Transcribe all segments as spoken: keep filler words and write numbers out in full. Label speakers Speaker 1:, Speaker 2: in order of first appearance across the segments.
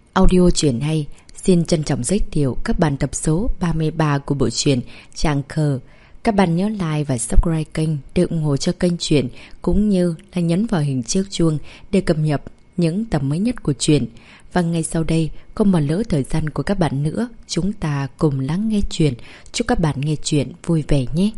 Speaker 1: Audio truyện hay xin trân trọng giới thiệu các bạn tập số ba mươi ba của bộ truyện Tràng Cờ. Các bạn nhớ like và subscribe kênh để ủng hộ cho kênh truyện, cũng như là nhấn vào hình chiếc chuông để cập nhật những tập mới nhất của truyện. Và ngay sau đây, không bỏ lỡ thời gian của các bạn nữa, chúng ta cùng lắng nghe truyện. Chúc các bạn nghe truyện vui vẻ nhé.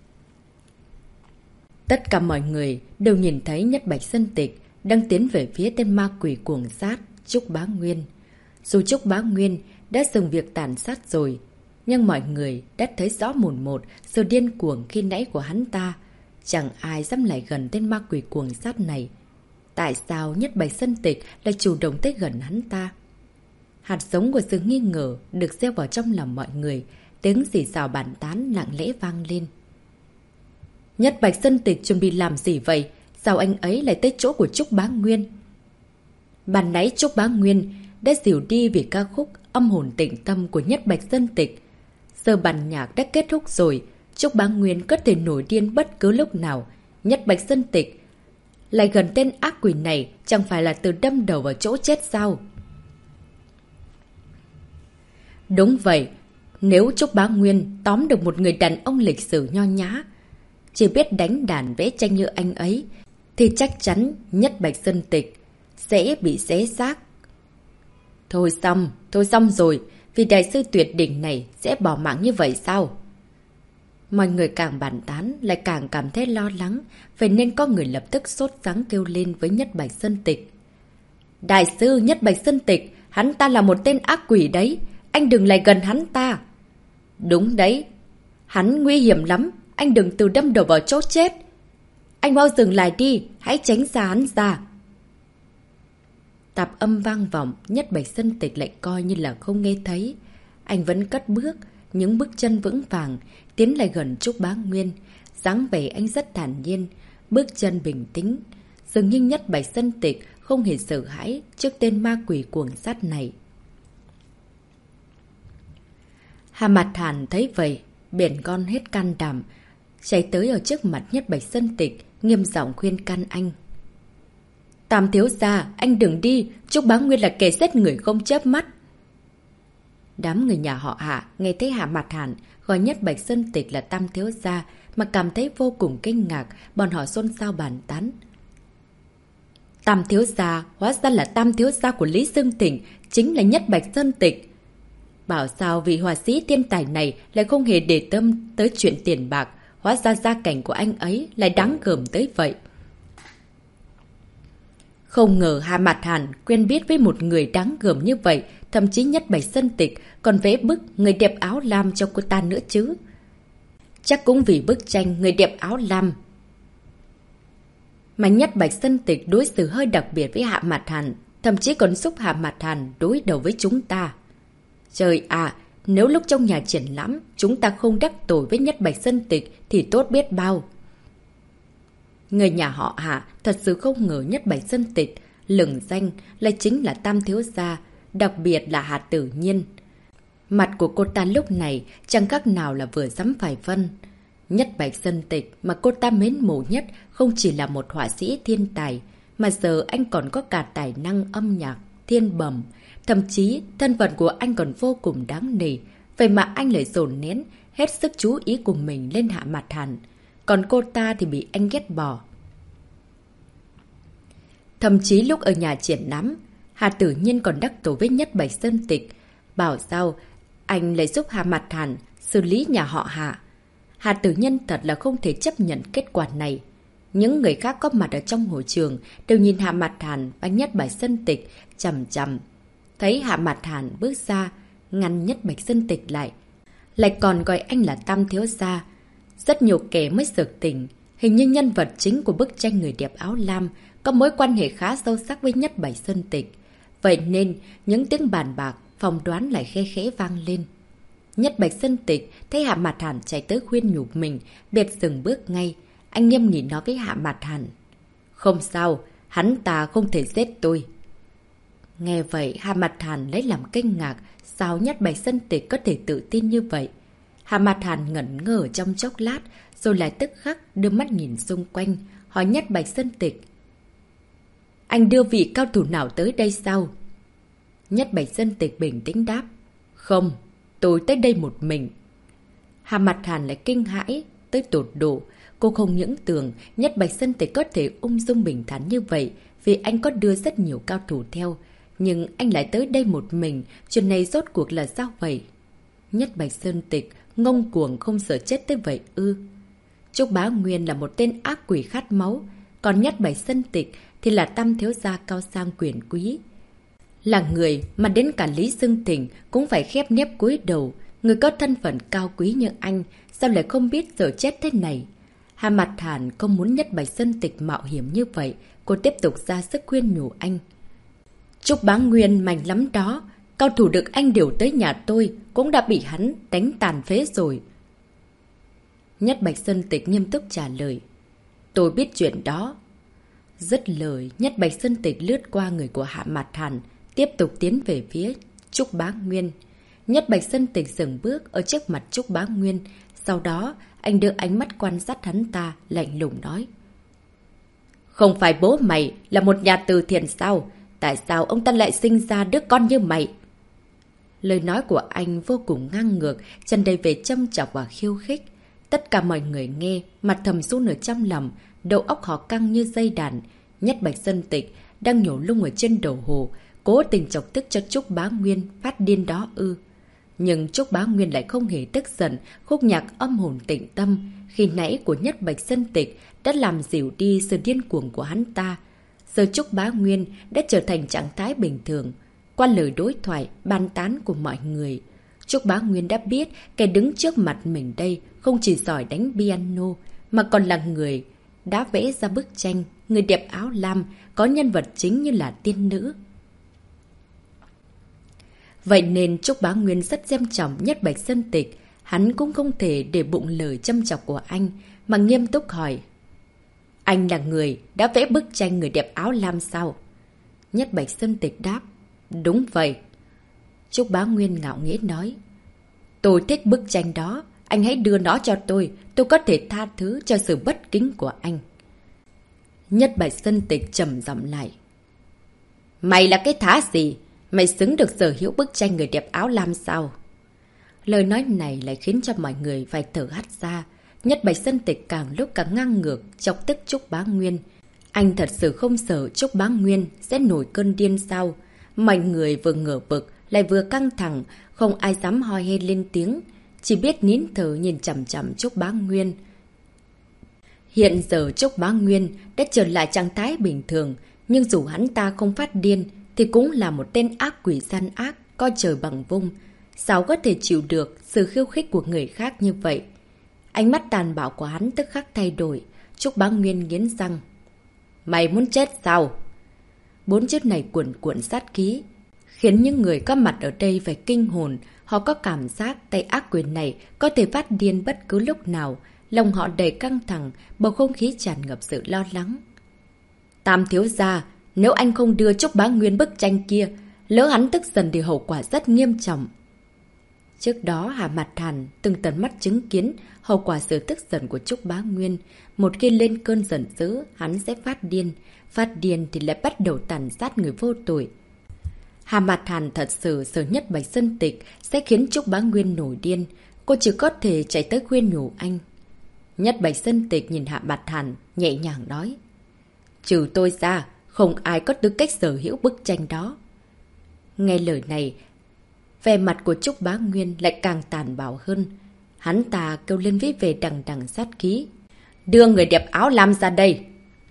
Speaker 1: Tất cả mọi người đều nhìn thấy Nhất Bạch Sơn Tịch đang tiến về phía tên ma quỷ cuồng sát Trúc Bá Nguyên. Dù Trúc Bá Nguyên đã dừng việc tàn sát rồi, nhưng mọi người đã thấy rõ mồn một sự điên cuồng khi nãy của hắn ta. Chẳng ai dám lại gần tên ma quỷ cuồng sát này. Tại sao Nhất Bạch Sơn Tịch lại chủ động tới gần hắn ta? Hạt giống của sự nghi ngờ được gieo vào trong lòng mọi người, tiếng xì xào bàn tán lặng lẽ vang lên. Nhất Bạch Sơn Tịch chuẩn bị làm gì vậy? Sao anh ấy lại tới chỗ của Trúc Bá Nguyên? Ban nãy Trúc Bá Nguyên đã dìu đi vì ca khúc Âm Hồn Tĩnh Tâm của Nhất Bạch Sơn Tịch. Giờ bản nhạc đã kết thúc rồi, Trúc Bá Nguyên có thể nổi điên bất cứ lúc nào. Nhất Bạch Sơn Tịch lại gần tên ác quỷ này, chẳng phải là từ đâm đầu vào chỗ chết sao? Đúng vậy, nếu Trúc Bá Nguyên tóm được một người đàn ông lịch sử nho nhã, chỉ biết đánh đàn vẽ tranh như anh ấy, thì chắc chắn Nhất Bạch Sơn Tịch sẽ bị xé xác. Thôi xong, thôi xong rồi, vì đại sư tuyệt đỉnh này sẽ bỏ mạng như vậy sao? Mọi người càng bàn tán lại càng cảm thấy lo lắng, vậy nên có người lập tức sốt sắng kêu lên với Nhất Bạch Sơn Tịch. Đại sư Nhất Bạch Sơn Tịch, hắn ta là một tên ác quỷ đấy, anh đừng lại gần hắn ta. Đúng đấy, hắn nguy hiểm lắm, anh đừng tự đâm đầu vào chỗ chết. Anh mau dừng lại đi, hãy tránh xa hắn ra. Tạp âm vang vọng, Nhất Bạch Sơn Tịch lại coi như là không nghe thấy. Anh vẫn cất bước, những bước chân vững vàng, tiến lại gần Trúc Bá Nguyên. Dáng vẻ anh rất thản nhiên, bước chân bình tĩnh. Dường như Nhất Bạch Sơn Tịch không hề sợ hãi trước tên ma quỷ cuồng sát này. Hà Mạt Hàn thấy vậy, bèn con hết can đảm, chạy tới ở trước mặt Nhất Bạch Sơn Tịch, nghiêm giọng khuyên can anh. Tam thiếu gia, anh đừng đi, Trúc Bá Nguyên là kẻ giết người không chớp mắt. Đám người nhà họ Hạ nghe thấy Hạ Mạt Hàn gọi Nhất Bạch Sơn Tịch là tam thiếu gia mà cảm thấy vô cùng kinh ngạc, bọn họ xôn xao bàn tán. Tam thiếu gia, hóa ra là tam thiếu gia của Lý Dương Thịnh, chính là Nhất Bạch Sơn Tịch. Bảo sao vị họa sĩ thiên tài này lại không hề để tâm tới chuyện tiền bạc, hóa ra gia cảnh của anh ấy lại đáng gờm tới vậy. Không ngờ Hà Mạt Hàn quen biết với một người đáng gờm như vậy, thậm chí Nhất Bạch Sơn Tịch còn vẽ bức người đẹp áo lam cho cô ta nữa chứ. Chắc cũng vì bức tranh người đẹp áo lam mà Nhất Bạch Sơn Tịch đối xử hơi đặc biệt với Hạ Mạt Hàn, thậm chí còn giúp Hạ Mạt Hàn đối đầu với chúng ta. Trời à, nếu lúc trong nhà triển lãm chúng ta không đắc tội với Nhất Bạch Sơn Tịch thì tốt biết bao. Người nhà họ Hạ thật sự không ngờ Nhất Bạch Sơn Tịch lừng danh lại chính là tam thiếu gia, đặc biệt là Hạ Tử Nhiên. Mặt của cô ta lúc này chẳng khác nào là vừa dám phải phân. Nhất Bạch Sơn Tịch mà cô ta mến mộ nhất không chỉ là một họa sĩ thiên tài, mà giờ anh còn có cả tài năng âm nhạc, thiên bẩm. Thậm chí thân phận của anh còn vô cùng đáng nể, vậy mà anh lại dồn nén hết sức chú ý của mình lên Hạ Mạt Hàn. Còn cô ta thì bị anh ghét bỏ. Thậm chí lúc ở nhà triển lãm, Hà Tử Nhiên còn đắc tội với Nhất Bạch Sơn Tịch. Bảo sao anh lại giúp Hà Mạt Hàn xử lý nhà họ Hà. Hà Tử Nhiên thật là không thể chấp nhận kết quả này. Những người khác có mặt ở trong hội trường đều nhìn Hà Mạt Hàn và Nhất Bạch Sơn Tịch chằm chằm. Thấy Hạ Mạt Hàn bước ra, ngăn Nhất Bạch Sơn Tịch lại. Lại còn gọi anh là tam thiếu gia. Rất nhiều kẻ mới sực tỉnh. Hình như nhân vật chính của bức tranh người đẹp áo lam có mối quan hệ khá sâu sắc với Nhất Bạch Sơn Tịch. Vậy nên, những tiếng bàn bạc, phỏng đoán lại khe khẽ vang lên. Nhất Bạch Sơn Tịch thấy Hạ Mạt Hàn chạy tới khuyên nhủ mình, biệt dừng bước ngay. Anh nghiêm nghị nói với Hạ Mạt Hàn. Không sao, hắn ta không thể giết tôi. Nghe vậy, Hạ Mạt Hàn lấy làm kinh ngạc, sao Nhất Bạch Sơn Tịch có thể tự tin như vậy? Hạ Mạt Hàn ngẩn ngơ trong chốc lát, rồi lại tức khắc đưa mắt nhìn xung quanh, hỏi Nhất Bạch Sơn Tịch. Anh đưa vị cao thủ nào tới đây sao? Nhất Bạch Sơn Tịch bình tĩnh đáp. Không, tôi tới đây một mình. Hà Mặt Hàn lại kinh hãi tới tột độ. Cô không những tưởng Nhất Bạch Sơn Tịch có thể ung dung bình thản như vậy, vì anh có đưa rất nhiều cao thủ theo. Nhưng anh lại tới đây một mình, chuyện này rốt cuộc là sao vậy? Nhất Bạch Sơn Tịch ngông cuồng không sợ chết tới vậy ư? Trúc Bá Nguyên là một tên ác quỷ khát máu, còn Nhất Bạch Sơn Tịch thì là tam thiếu gia cao sang quyền quý. Là người mà đến cả Lý Dương Thịnh cũng phải khép nép cúi đầu. Người có thân phận cao quý như anh, sao lại không biết sợ chết thế này? Hà Mặt Hàn không muốn Nhất Bạch Sơn Tịch mạo hiểm như vậy, cô tiếp tục ra sức khuyên nhủ anh. Trúc Bá Nguyên mạnh lắm đó, cao thủ được anh điều tới nhà tôi cũng đã bị hắn đánh tàn phế rồi. Nhất Bạch Sơn Tịch nghiêm túc trả lời. Tôi biết chuyện đó. Dứt lời, Nhất Bạch Sơn Tịch lướt qua người của Hạ Mạt Hàn, tiếp tục tiến về phía Trúc Bá Nguyên. Nhất Bạch Sơn Tịch dừng bước ở trước mặt Trúc Bá Nguyên, sau đó anh đưa ánh mắt quan sát hắn ta, lạnh lùng nói. Không phải bố mày là một nhà từ thiện sao? Tại sao ông ta lại sinh ra đứa con như mày? Lời nói của anh vô cùng ngang ngược, tràn đầy về châm chọc và khiêu khích. Tất cả mọi người nghe, mặt thầm run ở trong lòng, đầu óc họ căng như dây đàn. Nhất Bạch Sơn Tịch đang nhổ lung ở trên đầu hồ, cố tình chọc tức cho Trúc Bá Nguyên phát điên đó ư. Nhưng Trúc Bá Nguyên lại không hề tức giận, khúc nhạc âm hồn tĩnh tâm khi nãy của Nhất Bạch Sơn Tịch đã làm dịu đi sự điên cuồng của hắn ta. Giờ Trúc Bá Nguyên đã trở thành trạng thái bình thường. Qua lời đối thoại, bàn tán của mọi người, Trúc Bá Nguyên đã biết kẻ đứng trước mặt mình đây không chỉ giỏi đánh piano, mà còn là người đã vẽ ra bức tranh, người đẹp áo lam, có nhân vật chính như là tiên nữ. Vậy nên Trúc Bá Nguyên rất xem trọng Nhất Bạch Sơn Tịch, hắn cũng không thể để bụng lời châm chọc của anh, mà nghiêm túc hỏi. Anh là người đã vẽ bức tranh người đẹp áo lam sao? Nhất Bạch Sơn Tịch đáp. Đúng vậy. Trúc Bá Nguyên ngạo nghễ nói. Tôi thích bức tranh đó, anh hãy đưa nó cho tôi, tôi có thể tha thứ cho sự bất kính của anh. Nhất Bạch Sơn Tịch trầm giọng lại. Mày là cái thá gì? Mày xứng được sở hữu bức tranh người đẹp áo lam sao? Lời nói này lại khiến cho mọi người phải thở hắt ra. Nhất Bạch Sơn Tịch càng lúc càng ngang ngược, chọc tức Trúc Bá Nguyên. Anh thật sự không sợ Trúc Bá Nguyên sẽ nổi cơn điên sao? Mọi người vừa ngờ vực, lại vừa căng thẳng, không ai dám hoi hê lên tiếng, chỉ biết nín thở nhìn chằm chằm Trúc Bá Nguyên. Hiện giờ Trúc Bá Nguyên đã trở lại trạng thái bình thường, nhưng dù hắn ta không phát điên, thì cũng là một tên ác quỷ gian ác, coi trời bằng vung. Sao có thể chịu được sự khiêu khích của người khác như vậy? Ánh mắt tàn bạo của hắn tức khắc thay đổi. Trúc Bá Nguyên nghiến răng. Mày muốn chết sao? Bốn chữ này cuộn cuộn sát khí, khiến những người có mặt ở đây phải kinh hồn. Họ có cảm giác tay ác quyền này có thể phát điên bất cứ lúc nào. Lòng họ đầy căng thẳng, bầu không khí tràn ngập sự lo lắng. Tam thiếu gia, nếu anh không đưa Trúc Bá Nguyên bức tranh kia, lỡ hắn tức giận thì hậu quả rất nghiêm trọng. Trước đó Hà Mặt Hàn từng tận mắt chứng kiến hậu quả sự tức giận của Trúc Bá Nguyên. Một khi lên cơn giận dữ, hắn sẽ phát điên. Phát điên thì lại bắt đầu tàn sát người vô tội. Hà Mặt Hàn thật sự sợ Nhất Bạch Sơn Tịch sẽ khiến Trúc Bá Nguyên nổi điên. Cô chỉ có thể chạy tới khuyên nhủ anh. Nhất Bạch Sơn Tịch nhìn Hạ Mặt Hàn, nhẹ nhàng nói. Trừ tôi ra, không ai có tư cách sở hữu bức tranh đó. Nghe lời này, vẻ mặt của Trúc Bá Nguyên lại càng tàn bạo hơn. Hắn ta kêu lên với vẻ đằng đằng sát khí. Đưa người đẹp áo lam ra đây.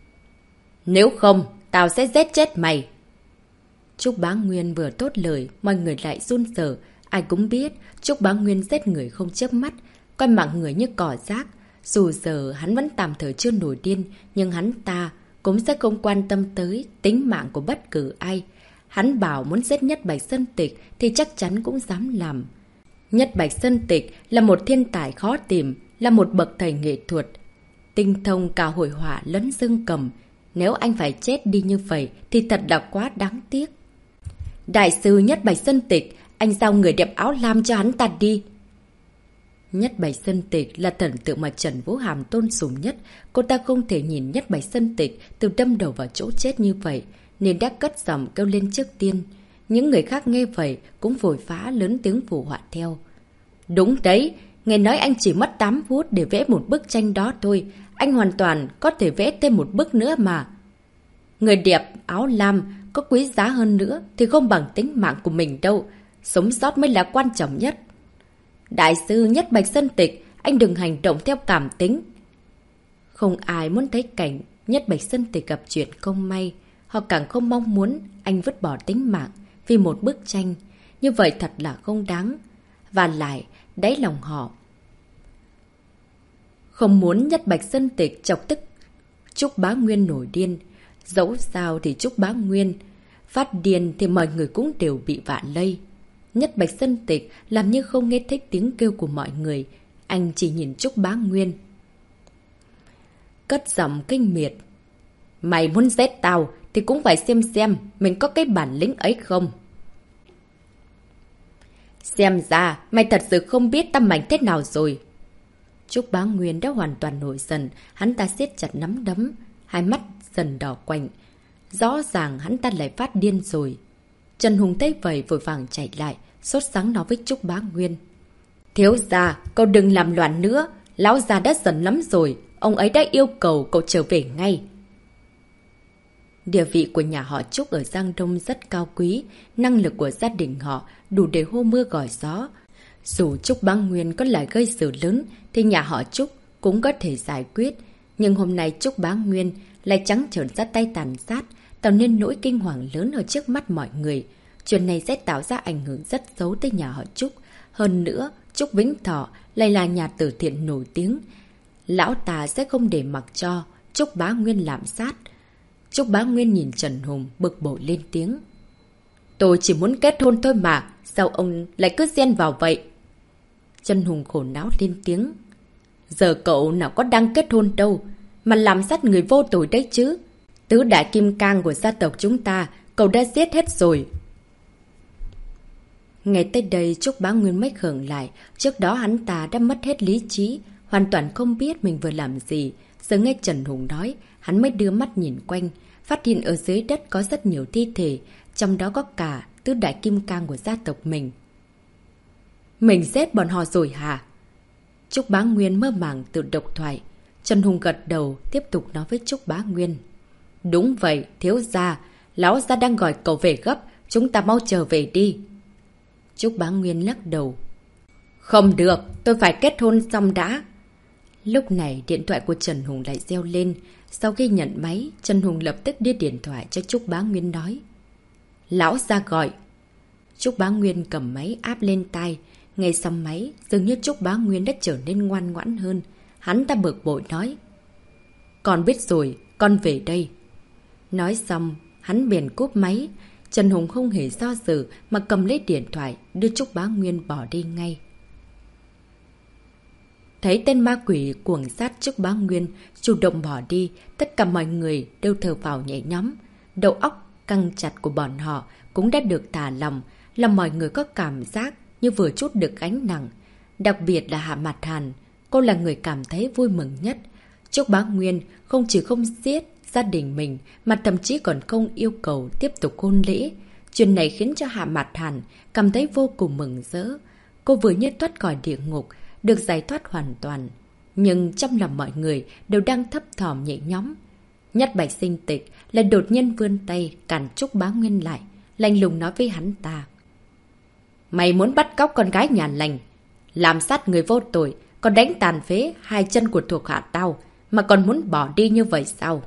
Speaker 1: Nếu không, tao sẽ giết chết mày. Trúc Bá Nguyên vừa tốt lời, mọi người lại run rẩy. Ai cũng biết Trúc Bá Nguyên giết người không chớp mắt, coi mạng người như cỏ rác. Dù giờ hắn vẫn tạm thời chưa nổi điên, nhưng hắn ta cũng sẽ không quan tâm tới tính mạng của bất cứ ai. Hắn bảo muốn giết Nhất Bạch Sơn Tịch thì chắc chắn cũng dám làm. Nhất Bạch Sơn Tịch là một thiên tài khó tìm, là một bậc thầy nghệ thuật, tinh thông cả hội họa lẫn dương cầm. Nếu anh phải chết đi như vậy thì thật là quá đáng tiếc. Đại sư Nhất Bạch Sơn Tịch, anh giao người đẹp áo lam cho hắn ta đi. Nhất Bạch Sơn Tịch là thần tượng mà Trần Vũ Hàm tôn sùng nhất. Cô ta không thể nhìn Nhất Bạch Sơn Tịch từ đâm đầu vào chỗ chết như vậy, nên đã cất giọng kêu lên trước tiên. Những người khác nghe vậy cũng vội vã lớn tiếng phụ họa theo. Đúng đấy, nghe nói anh chỉ mất tám phút để vẽ một bức tranh đó thôi. Anh hoàn toàn có thể vẽ thêm một bức nữa mà. Người đẹp áo lam có quý giá hơn nữa thì không bằng tính mạng của mình đâu. Sống sót mới là quan trọng nhất. Đại sư Nhất Bạch Sơn Tịch, anh đừng hành động theo cảm tính. Không ai muốn thấy cảnh Nhất Bạch Sơn Tịch gặp chuyện không may. Họ càng không mong muốn anh vứt bỏ tính mạng vì một bức tranh. Như vậy thật là không đáng. Và lại, đáy lòng họ không muốn Nhất Bạch Sơn Tịch chọc tức Trúc Bá Nguyên nổi điên. Dẫu sao thì Trúc Bá Nguyên phát điên thì mọi người cũng đều bị vạ lây. Nhất Bạch Sơn Tịch làm như không nghe thấy tiếng kêu của mọi người. Anh chỉ nhìn Trúc Bá Nguyên. Cất giọng kinh miệt. Mày muốn giết tao thì cũng phải xem xem mình có cái bản lĩnh ấy không. Xem ra mày thật sự không biết tao mạnh thế nào rồi. Trúc Bá Nguyên đã hoàn toàn nổi giận. Hắn ta siết chặt nắm đấm, hai mắt dần đỏ quạnh. Rõ ràng hắn ta lại phát điên rồi. Trần Hùng thấy vậy vội vàng chạy lại, sốt sắng nói với Trúc Bá Nguyên. Thiếu gia, cậu đừng làm loạn nữa. Lão già đã giận lắm rồi. Ông ấy đã yêu cầu cậu trở về ngay. Địa vị của nhà họ Trúc ở Giang Đông rất cao quý. Năng lực của gia đình họ đủ để hô mưa gọi gió. Dù Trúc Bá Nguyên có lại gây sự lớn thì nhà họ Trúc cũng có thể giải quyết. Nhưng hôm nay Trúc Bá Nguyên lại trắng trợn ra tay tàn sát, tạo nên nỗi kinh hoàng lớn ở trước mắt mọi người. Chuyện này sẽ tạo ra ảnh hưởng rất xấu tới nhà họ Trúc. Hơn nữa, Trúc Vĩnh Thọ lại là nhà từ thiện nổi tiếng. Lão ta sẽ không để mặc cho Trúc Bá Nguyên lạm sát. Trúc Bá Nguyên nhìn Trần Hùng bực bội lên tiếng. Tôi chỉ muốn kết hôn thôi mà, sao ông lại cứ xen vào vậy? Trần Hùng khổ não lên tiếng. Giờ cậu nào có đang kết hôn đâu, mà làm sát người vô tội đấy chứ. Tứ đại kim cang của gia tộc chúng ta, cậu đã giết hết rồi. Ngay tới đây Trúc Bá Nguyên mới khựng lại. Trước đó hắn ta đã mất hết lý trí, hoàn toàn không biết mình vừa làm gì. Giờ nghe Trần Hùng nói, hắn mới đưa mắt nhìn quanh, phát hiện ở dưới đất có rất nhiều thi thể, trong đó có cả tứ đại kim cang của gia tộc mình. Mình giết bọn họ rồi hả? Trúc Bá Nguyên mơ màng tự độc thoại. Trần Hùng gật đầu, tiếp tục nói với Trúc Bá Nguyên. Đúng vậy, thiếu gia. Lão gia đang gọi cậu về gấp, chúng ta mau trở về đi. Trúc Bá Nguyên lắc đầu. Không được, tôi phải kết hôn xong đã. Lúc này điện thoại của Trần Hùng lại reo lên. Sau khi nhận máy, Trần Hùng lập tức đưa điện thoại cho Trúc Bá Nguyên nói. Lão gia gọi. Trúc Bá Nguyên cầm máy áp lên tai. Ngay xong máy, dường như Trúc Bá Nguyên đã trở nên ngoan ngoãn hơn. Hắn ta bực bội nói. Con biết rồi, con về đây. Nói xong, hắn bèn cúp máy. Trần Hùng không hề do dự mà cầm lấy điện thoại, đưa Trúc Bá Nguyên bỏ đi ngay. Thấy tên ma quỷ cuồng sát Trúc Bá Nguyên chủ động bỏ đi, tất cả mọi người đều thở phào nhẹ nhõm. Đầu óc căng chặt của bọn họ cũng đã được thả lòng, làm mọi người có cảm giác như vừa chút được gánh nặng. Đặc biệt là Hạ Mạt Hàn, cô là người cảm thấy vui mừng nhất. Trúc Bá Nguyên không chỉ không giết gia đình mình mà thậm chí còn không yêu cầu tiếp tục hôn lễ. Chuyện này khiến cho Hạ Mạt Hàn cảm thấy vô cùng mừng rỡ. Cô vừa như thoát khỏi địa ngục, được giải thoát hoàn toàn. Nhưng trong lòng mọi người đều đang thấp thỏm nhẹ nhõm. Nhất Bạch Sinh Tịch lại đột nhiên vươn tay cản Trúc Bá Nguyên lại, lạnh lùng nói với hắn ta. Mày muốn bắt cóc con gái nhà lành, làm sát người vô tội, còn đánh tàn phế hai chân của thuộc hạ tao, mà còn muốn bỏ đi như vậy sao?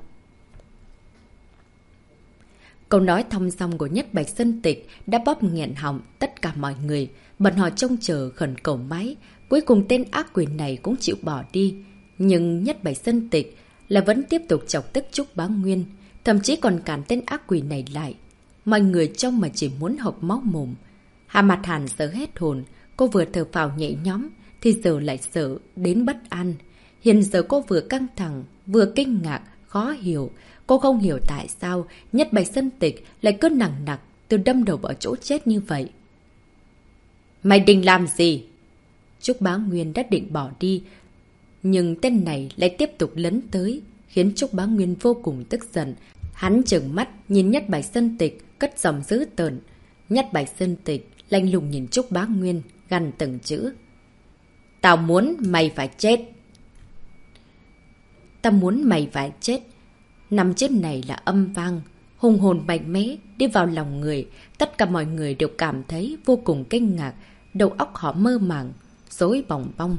Speaker 1: Câu nói thong dong của Nhất Bạch Sơn Tịch đã bóp nghẹn họng tất cả mọi người. Bọn họ trông chờ khẩn cầu mãi. Cuối cùng tên ác quỷ này cũng chịu bỏ đi. Nhưng Nhất Bạch Sơn Tịch là vẫn tiếp tục chọc tức Trúc Bá Nguyên, thậm chí còn cản tên ác quỷ này lại. Mọi người trông mà chỉ muốn hộc máu mồm. Hạ Mạt Hàn sợ hết hồn. Cô vừa thở phào nhẹ nhõm thì giờ lại sợ đến bất an. Hiện giờ cô vừa căng thẳng, vừa kinh ngạc, khó hiểu. Cô không hiểu tại sao Nhất Bạch Sơn Tịch lại cứ nặng nặc từ đâm đầu vào chỗ chết như vậy. Mày định làm gì? Trúc Bá Nguyên đã định bỏ đi, nhưng tên này lại tiếp tục lấn tới, khiến Trúc Bá Nguyên vô cùng tức giận. Hắn trừng mắt nhìn Nhất Bạch Sơn Tịch cất giọng dữ tợn. Nhất Bạch Sơn Tịch lạnh lùng nhìn Trúc Bá Nguyên, gằn từng chữ. Tao muốn mày phải chết. Tao muốn mày phải chết. Năm chết này là âm vang, hùng hồn mạnh mẽ, đi vào lòng người. Tất cả mọi người đều cảm thấy vô cùng kinh ngạc, đầu óc họ mơ màng, rối bòng bong.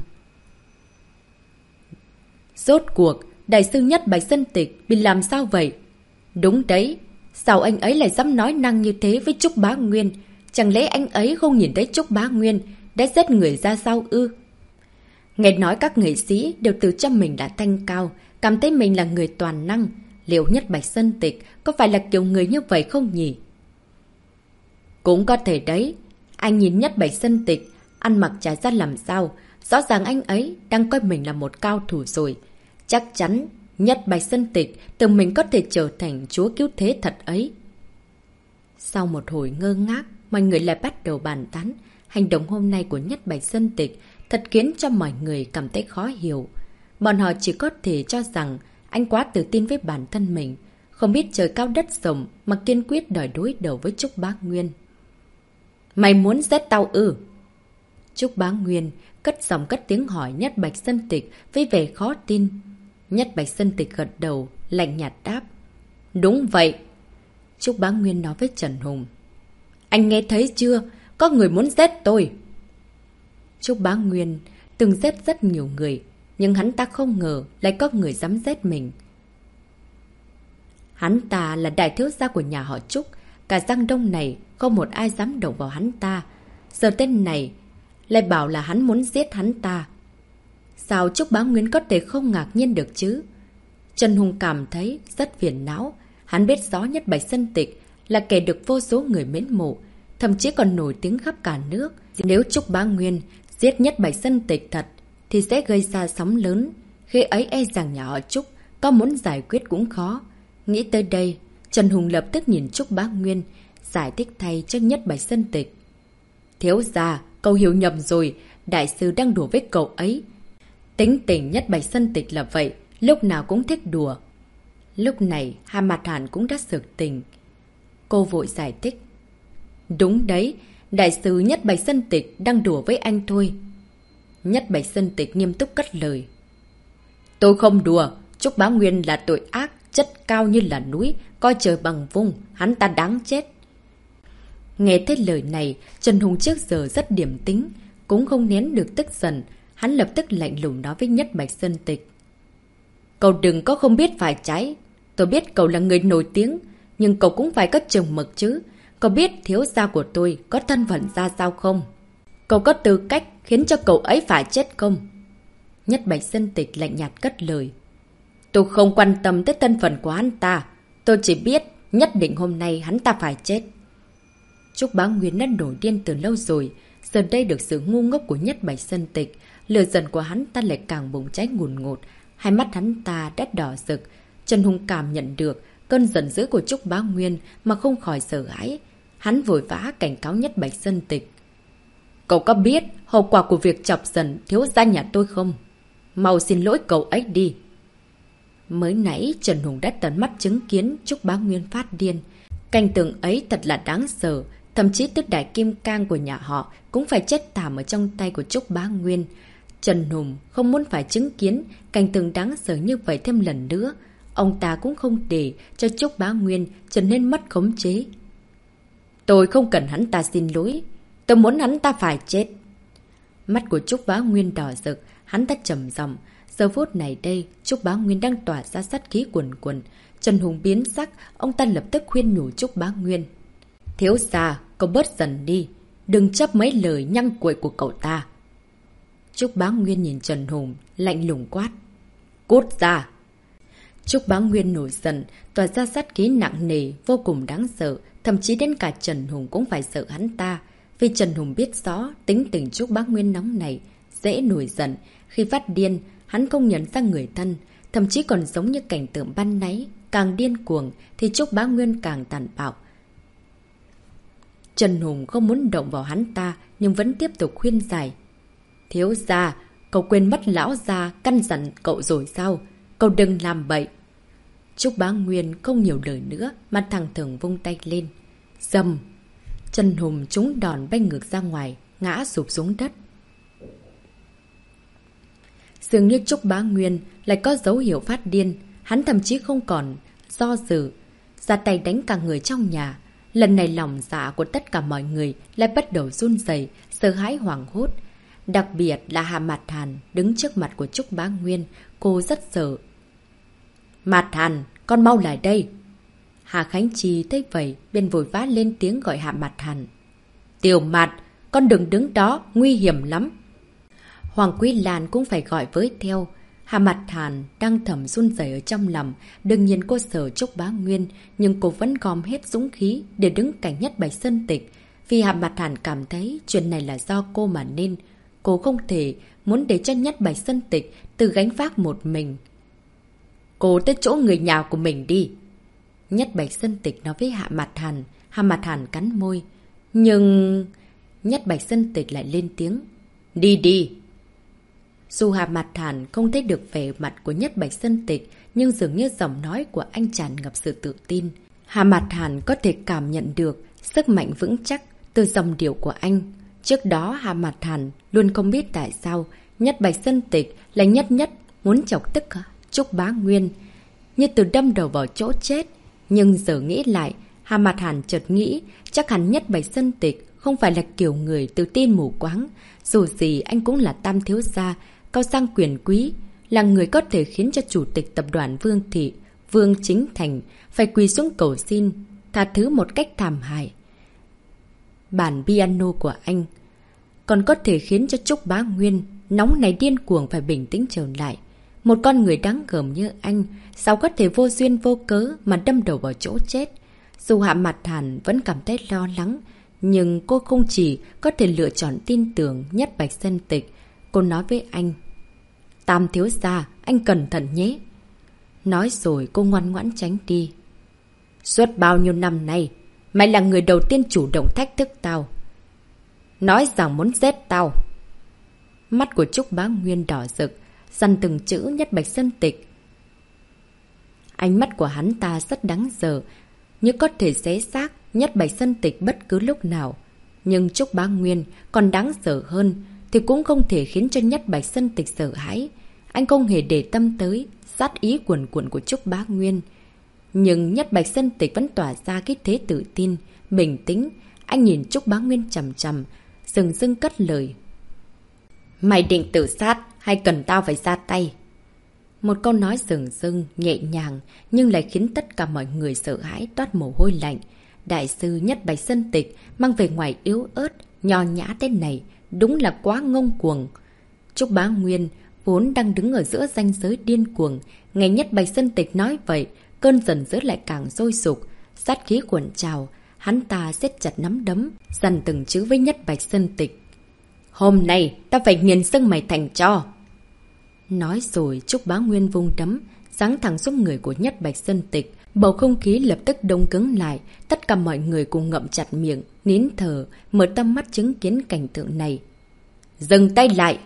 Speaker 1: Rốt cuộc, đại sư Nhất Bạch Sơn Tịch bị làm sao vậy? Đúng đấy, sao anh ấy lại dám nói năng như thế với Trúc Bá Nguyên? Chẳng lẽ anh ấy không nhìn thấy Trúc Bá Nguyên đã giết người ra sao ư? Nghe nói các nghệ sĩ đều tự cho mình đã thanh cao, cảm thấy mình là người toàn năng. Liệu Nhất Bạch Sơn Tịch có phải là kiểu người như vậy không nhỉ? Cũng có thể đấy. Anh nhìn Nhất Bạch Sơn Tịch, ăn mặc trái ra làm sao. Rõ ràng anh ấy đang coi mình là một cao thủ rồi. Chắc chắn Nhất Bạch Sơn Tịch tự mình có thể trở thành chúa cứu thế thật ấy. Sau một hồi ngơ ngác, mọi người lại bắt đầu bàn tán. Hành động hôm nay của Nhất Bạch Sơn Tịch thật khiến cho mọi người cảm thấy khó hiểu. Bọn họ chỉ có thể cho rằng anh quá tự tin với bản thân mình, không biết trời cao đất rộng mà kiên quyết đòi đối đầu với Trúc Bá Nguyên. Mày muốn giết tao ư? Trúc Bá Nguyên cất giọng cất tiếng hỏi Nhất Bạch Sơn Tịch với vẻ khó tin. Nhất Bạch Sơn Tịch gật đầu, lạnh nhạt đáp. Đúng vậy. Trúc Bá Nguyên nói với Trần Hùng. Anh nghe thấy chưa? Có người muốn giết tôi. Trúc Bá Nguyên từng giết rất nhiều người, nhưng hắn ta không ngờ lại có người dám giết mình. Hắn ta là đại thiếu gia của nhà họ Trúc, cả Giang Đông này không một ai dám động vào hắn ta. Giờ tên này lại bảo là hắn muốn giết hắn ta. Sao Trúc Bá Nguyên có thể không ngạc nhiên được chứ? Trần Hùng cảm thấy rất phiền não. Hắn biết rõ Nhất Bạch Sơn Tịch là kẻ được vô số người mến mộ, thậm chí còn nổi tiếng khắp cả nước. Nếu Trúc Bá Nguyên giết Nhất Bạch Sơn Tịch thật thì sẽ gây ra sóng lớn. Khi ấy e rằng nhà họ Trúc có muốn giải quyết cũng khó. Nghĩ tới đây, Trần Hùng lập tức nhìn Trúc Bá Nguyên, giải thích thay cho Nhất Bạch Sơn Tịch. Thiếu gia, cậu hiểu nhầm rồi, đại sư đang đùa với cậu ấy. Tính tình Nhất Bạch Sơn Tịch là vậy, lúc nào cũng thích đùa. Lúc này, Hà Mạt Hàn cũng đã sực tình. Cô vội giải thích. Đúng đấy, đại sư Nhất Bạch Sơn Tịch đang đùa với anh thôi. Nhất Bạch Sơn Tịch nghiêm túc cất lời. Tôi không đùa, Trúc Bá Nguyên là tội ác, chất cao như là núi, coi trời bằng vung, hắn ta đáng chết. Nghe thấy lời này, Trần Hùng trước giờ rất điềm tĩnh, cũng không nén được tức giận. Hắn lập tức lạnh lùng nói với Nhất Bạch Sơn Tịch. Cậu đừng có không biết phải trái. Tôi biết cậu là người nổi tiếng, nhưng cậu cũng phải có chừng mực chứ. Cậu biết thiếu gia của tôi có thân phận ra sao không? Cậu có tư cách khiến cho cậu ấy phải chết không? Nhất Bạch Sơn Tịch lạnh nhạt cất lời. Tôi không quan tâm tới thân phận của hắn ta. Tôi chỉ biết nhất định hôm nay hắn ta phải chết. Trúc Bá Nguyên đã nổi điên từ lâu rồi. Giờ đây được sự ngu ngốc của Nhất Bạch Sơn Tịch, lửa giận của hắn ta lại càng bùng cháy ngùn ngụt. Hai mắt hắn ta đã đỏ rực. Trần Hùng cảm nhận được cơn giận dữ của Trúc Bá Nguyên mà không khỏi sợ hãi. Hắn vội vã cảnh cáo Nhất Bạch Sơn Tịch. Cậu có biết hậu quả của việc chọc giận thiếu gia nhà tôi không? Mau xin lỗi cậu ấy đi. Mới nãy Trần Hùng đã tận mắt chứng kiến Trúc Bá Nguyên phát điên. Cảnh tượng ấy thật là đáng sợ. Thậm chí tứ đại kim cang của nhà họ cũng phải chết thảm ở trong tay của Trúc Bá Nguyên. Trần Hùng không muốn phải chứng kiến cảnh tượng đáng sợ như vậy thêm lần nữa. Ông ta cũng không để cho Trúc Bá Nguyên trở nên mất khống chế. Tôi không cần hắn ta xin lỗi. Tôi muốn hắn ta phải chết. Mắt của Trúc Bá Nguyên đỏ rực, hắn ta trầm giọng. Giờ phút này đây, Trúc Bá Nguyên đang tỏa ra sát khí quần quần. Trần Hùng biến sắc, ông ta lập tức khuyên nhủ Trúc Bá Nguyên. Thiếu gia, cậu bớt dần đi. Đừng chấp mấy lời nhăng cuội của cậu ta. Trúc Bá Nguyên nhìn Trần Hùng, lạnh lùng quát. Cút ra! Trúc Bá Nguyên nổi giận, tỏa ra sát khí nặng nề, vô cùng đáng sợ. Thậm chí đến cả Trần Hùng cũng phải sợ hắn ta. Vì Trần Hùng biết rõ tính tình Trúc Bá Nguyên nóng này, dễ nổi giận. Khi phát điên, hắn không nhận ra người thân, thậm chí còn giống như cảnh tượng ban nãy. Càng điên cuồng thì Trúc Bá Nguyên càng tàn bạo. Trần Hùng không muốn động vào hắn ta, nhưng vẫn tiếp tục khuyên giải. Thiếu gia, cậu quên mất lão gia căn dặn cậu rồi sao? Cậu đừng làm bậy. Trúc Bá Nguyên không nhiều lời nữa mà thẳng thừng vung tay lên. Dầm! Trần Hùng trúng đòn bay ngược ra ngoài, ngã sụp xuống đất. Dường như Trúc Bá Nguyên lại có dấu hiệu phát điên, hắn thậm chí không còn do dự, ra tay đánh cả người trong nhà. Lần này lòng dạ của tất cả mọi người lại bắt đầu run rẩy, sợ hãi hoảng hốt. Đặc biệt là Hạ Mạt Hàn đứng trước mặt của Trúc Bá Nguyên, cô rất sợ. Mạt Hàn, con mau lại đây. Hà Khánh Chi thấy vậy, bên vội vã lên tiếng gọi Hạ Mạt Hàn. Tiểu Mạt, con đừng đứng đó, nguy hiểm lắm. Hoàng Quý Lan cũng phải gọi với theo. Hạ Mạt Hàn đang thầm run rẩy ở trong lòng. Đương nhiên cô sợ Trúc Bá Nguyên, nhưng cô vẫn gom hết dũng khí để đứng cạnh Nhất Bạch Sơn Tịch. Vì Hạ Mạt Hàn cảm thấy chuyện này là do cô mà nên. Cô không thể muốn để cho Nhất Bạch Sơn Tịch tự gánh vác một mình. Cô tới chỗ người nhà của mình đi. Nhất Bạch Sơn Tịch nói với Hạ Mạt Hàn. Hạ Mạt Hàn cắn môi. Nhưng... Nhất Bạch Sơn Tịch lại lên tiếng. Đi đi. Dù Hạ Mạt Hàn không thấy được vẻ mặt của Nhất Bạch Sơn Tịch, nhưng dường như giọng nói của anh tràn ngập sự tự tin. Hạ Mạt Hàn có thể cảm nhận được sức mạnh vững chắc từ dòng điệu của anh. Trước đó Hạ Mạt Hàn luôn không biết tại sao Nhất Bạch Sơn Tịch lại nhất nhất muốn chọc tức Trúc Bá Nguyên, như từ đâm đầu vào chỗ chết. Nhưng giờ nghĩ lại, Hạ Mạt Hàn chợt nghĩ chắc hẳn Nhất Bạch Sơn Tịch không phải là kiểu người tự tin mù quáng. Dù gì anh cũng là tam thiếu gia, cao sang quyền quý, là người có thể khiến cho chủ tịch tập đoàn Vương Thị, Vương Chính Thành phải quỳ xuống cầu xin, tha thứ một cách thảm hại. Bản piano của anh còn có thể khiến cho Trúc Bá Nguyên nóng này điên cuồng phải bình tĩnh trở lại. Một con người đáng gờm như anh, sao có thể vô duyên vô cớ mà đâm đầu vào chỗ chết? Dù Hạ Mạt Hàn vẫn cảm thấy lo lắng, nhưng cô không chỉ có thể lựa chọn tin tưởng Nhất Bạch Sơn Tịch. Cô nói với anh. Tam thiếu gia, anh cẩn thận nhé. Nói rồi cô ngoan ngoãn tránh đi. Suốt bao nhiêu năm nay, mày là người đầu tiên chủ động thách thức tao. Nói rằng muốn giết tao. Mắt của Trúc Bá Nguyên đỏ rực, dằn từng chữ Nhất Bạch Sơn Tịch. Ánh mắt của hắn ta rất đáng sợ, như có thể xé xác Nhất Bạch Sơn Tịch bất cứ lúc nào. Nhưng Trúc Bá Nguyên còn đáng sợ hơn, thì cũng không thể khiến cho Nhất Bạch Sơn Tịch sợ hãi. Anh không hề để tâm tới sát ý cuồn cuộn của Trúc Bá Nguyên. Nhưng Nhất Bạch Sơn Tịch vẫn tỏa ra cái thế tự tin, bình tĩnh. Anh nhìn Trúc Bá Nguyên chằm chằm, dừng dưng cất lời. Mày định tự sát hay cần tao phải ra tay? Một câu nói dừng dưng, nhẹ nhàng, nhưng lại khiến tất cả mọi người sợ hãi toát mồ hôi lạnh. Đại sư Nhất Bạch Sơn Tịch mang về ngoài yếu ớt, nho nhã thế này, đúng là quá ngông cuồng. Trúc Bá Nguyên vốn đang đứng ở giữa ranh giới điên cuồng, nghe Nhất Bạch Sơn Tịch nói vậy, cơn giận dữ lại càng sôi sục, sát khí cuộn trào, hắn ta siết chặt nắm đấm, dằn từng chữ với Nhất Bạch Sơn Tịch. Hôm nay ta phải nghiền xương mày thành tro. Nói rồi Trúc Bá Nguyên vung đấm, giáng thẳng xuống người của Nhất Bạch Sơn Tịch. Bầu không khí lập tức đông cứng lại, tất cả mọi người cùng ngậm chặt miệng, nín thở, mở tâm mắt chứng kiến cảnh tượng này. Dừng tay lại!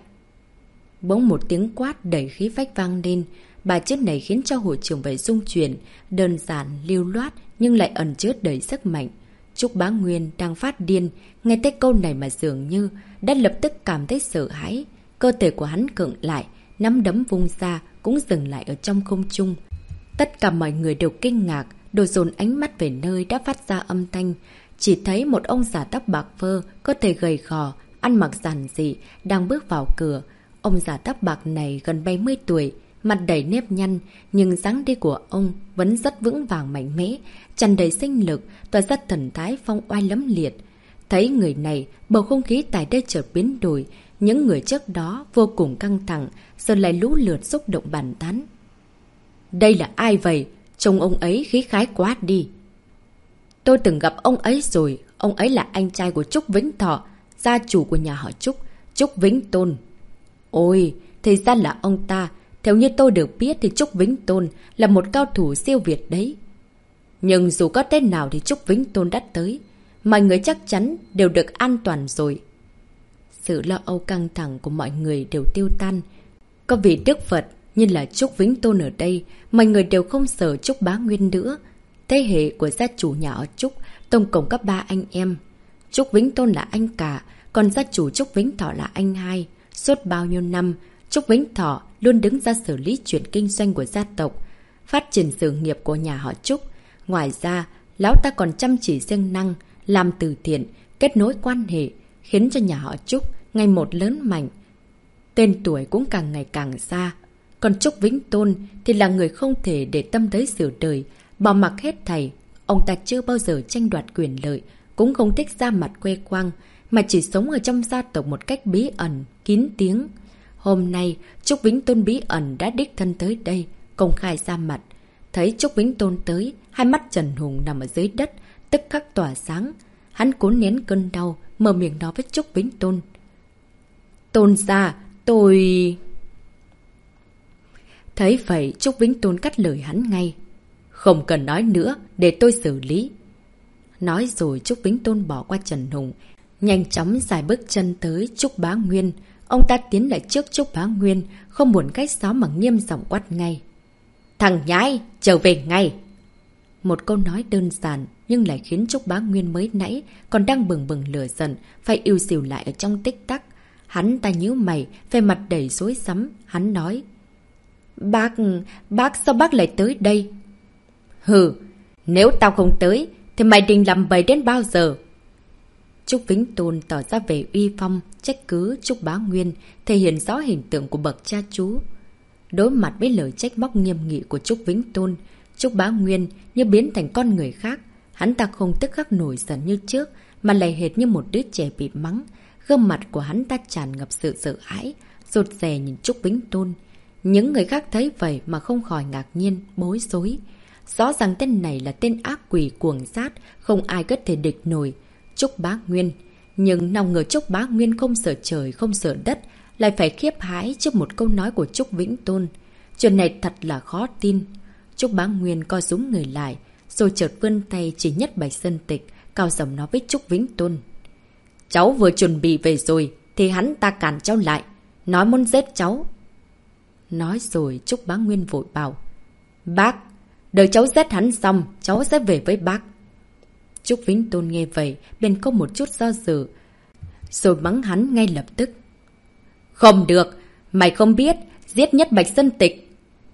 Speaker 1: Bỗng một tiếng quát đầy khí phách vang lên, bài chữ này khiến cho hội trường phải rung chuyển, đơn giản, lưu loát nhưng lại ẩn chứa đầy sức mạnh. Trúc Bá Nguyên đang phát điên, nghe tới câu này mà dường như đã lập tức cảm thấy sợ hãi. Cơ thể của hắn cứng lại, nắm đấm vung ra cũng dừng lại ở trong không trung. Tất cả mọi người đều kinh ngạc, đổ dồn ánh mắt về nơi đã phát ra âm thanh. Chỉ thấy một ông già tóc bạc phơ, cơ thể gầy gò, ăn mặc giản dị, đang bước vào cửa. Ông già tóc bạc này gần bảy mươi tuổi, mặt đầy nếp nhăn, nhưng dáng đi của ông vẫn rất vững vàng mạnh mẽ, tràn đầy sinh lực, tỏa ra thần thái phong oai lẫm liệt. Thấy người này, bầu không khí tại đây chợt biến đổi, những người trước đó vô cùng căng thẳng, giờ lại lũ lượt xúc động bàn tán. Đây là ai vậy? Trông ông ấy khí khái quá đi. Tôi từng gặp ông ấy rồi, ông ấy là anh trai của Trúc Vĩnh Thọ, gia chủ của nhà họ Trúc, Trúc Vĩnh Tôn. Ôi, thì ra là ông ta. Theo như tôi được biết thì Trúc Vĩnh Tôn là một cao thủ siêu việt đấy. Nhưng dù có tên nào thì Trúc Vĩnh Tôn đã tới, mọi người chắc chắn đều được an toàn rồi. Sự lo âu căng thẳng của mọi người đều tiêu tan. Có vị Đức Phật như là Trúc Vĩnh Tôn ở đây, mọi người đều không sợ Trúc Bá Nguyên nữa. Thế hệ của gia chủ nhà ở Trúc tổng cộng có ba anh em. Trúc Vĩnh Tôn là anh cả, còn gia chủ Trúc Vĩnh Thọ là anh hai. Suốt bao nhiêu năm, Trúc Vĩnh Thọ luôn đứng ra xử lý chuyện kinh doanh của gia tộc, phát triển sự nghiệp của nhà họ Trúc. Ngoài ra, lão ta còn chăm chỉ siêng năng, làm từ thiện, kết nối quan hệ, khiến cho nhà họ Trúc ngày một lớn mạnh. Tên tuổi cũng càng ngày càng xa. Còn Trúc Vĩnh Tôn thì là người không thể để tâm tới sự đời, bỏ mặc hết thảy. Ông ta chưa bao giờ tranh đoạt quyền lợi, cũng không thích ra mặt khoe khoang, mà chỉ sống ở trong gia tộc một cách bí ẩn, kín tiếng. Hôm nay, Trúc Vĩnh Tôn bí ẩn đã đích thân tới đây, công khai ra mặt. Thấy Trúc Vĩnh Tôn tới, hai mắt Trần Hùng nằm ở dưới đất, tức khắc tỏa sáng. Hắn cố nén cơn đau, mở miệng nói với Trúc Vĩnh Tôn. Tôn gia, tôi... Thấy vậy, Trúc Vĩnh Tôn cắt lời hắn ngay. Không cần nói nữa, để tôi xử lý. Nói rồi Trúc Vĩnh Tôn bỏ qua Trần Hùng, nhanh chóng dài bước chân tới Trúc Bá Nguyên. Ông ta tiến lại trước Trúc Bá Nguyên, không buồn cách sáo mà nghiêm giọng quát ngay. Thằng nhãi, trở về ngay! Một câu nói đơn giản nhưng lại khiến Trúc Bá Nguyên mới nãy còn đang bừng bừng lửa giận, phải yêu xìu lại ở trong tích tắc. Hắn ta nhíu mày, về mặt đầy rối rắm, hắn nói. Bác, bác sao bác lại tới đây? Hừ, nếu tao không tới, thì mày định làm bậy đến bao giờ? Trúc Vĩnh Tôn tỏ ra vẻ uy phong, trách cứ Trúc Bá Nguyên, thể hiện rõ hình tượng của bậc cha chú. Đối mặt với lời trách móc nghiêm nghị của Trúc Vĩnh Tôn, Trúc Bá Nguyên như biến thành con người khác. Hắn ta không tức khắc nổi giận như trước, mà lại hệt như một đứa trẻ bị mắng. Gương mặt của hắn ta tràn ngập sự sợ hãi, rụt rè nhìn Trúc Vĩnh Tôn. Những người khác thấy vậy mà không khỏi ngạc nhiên, bối rối. Rõ ràng tên này là tên ác quỷ cuồng sát, không ai có thể địch nổi. Trúc Bá Nguyên. Nhưng nào ngờ Trúc Bá Nguyên không sợ trời, không sợ đất, lại phải khiếp hãi trước một câu nói của Trúc Vĩnh Tôn. Chuyện này thật là khó tin. Trúc Bá Nguyên co rúm người lại, rồi chợt vươn tay chỉ Nhất Bạch Sơn Tịch, cao giọng nói với Trúc Vĩnh Tôn. Cháu vừa chuẩn bị về rồi, thì hắn ta cản cháu lại, nói muốn giết cháu. Nói rồi Trúc Bá Nguyên vội bảo. Bác, đợi cháu giết hắn xong, cháu sẽ về với bác. Trúc Vĩnh Tôn nghe vậy, bèn không một chút do dự, rồi mắng hắn ngay lập tức. Không được, mày không biết, giết Nhất Bạch Sơn Tịch.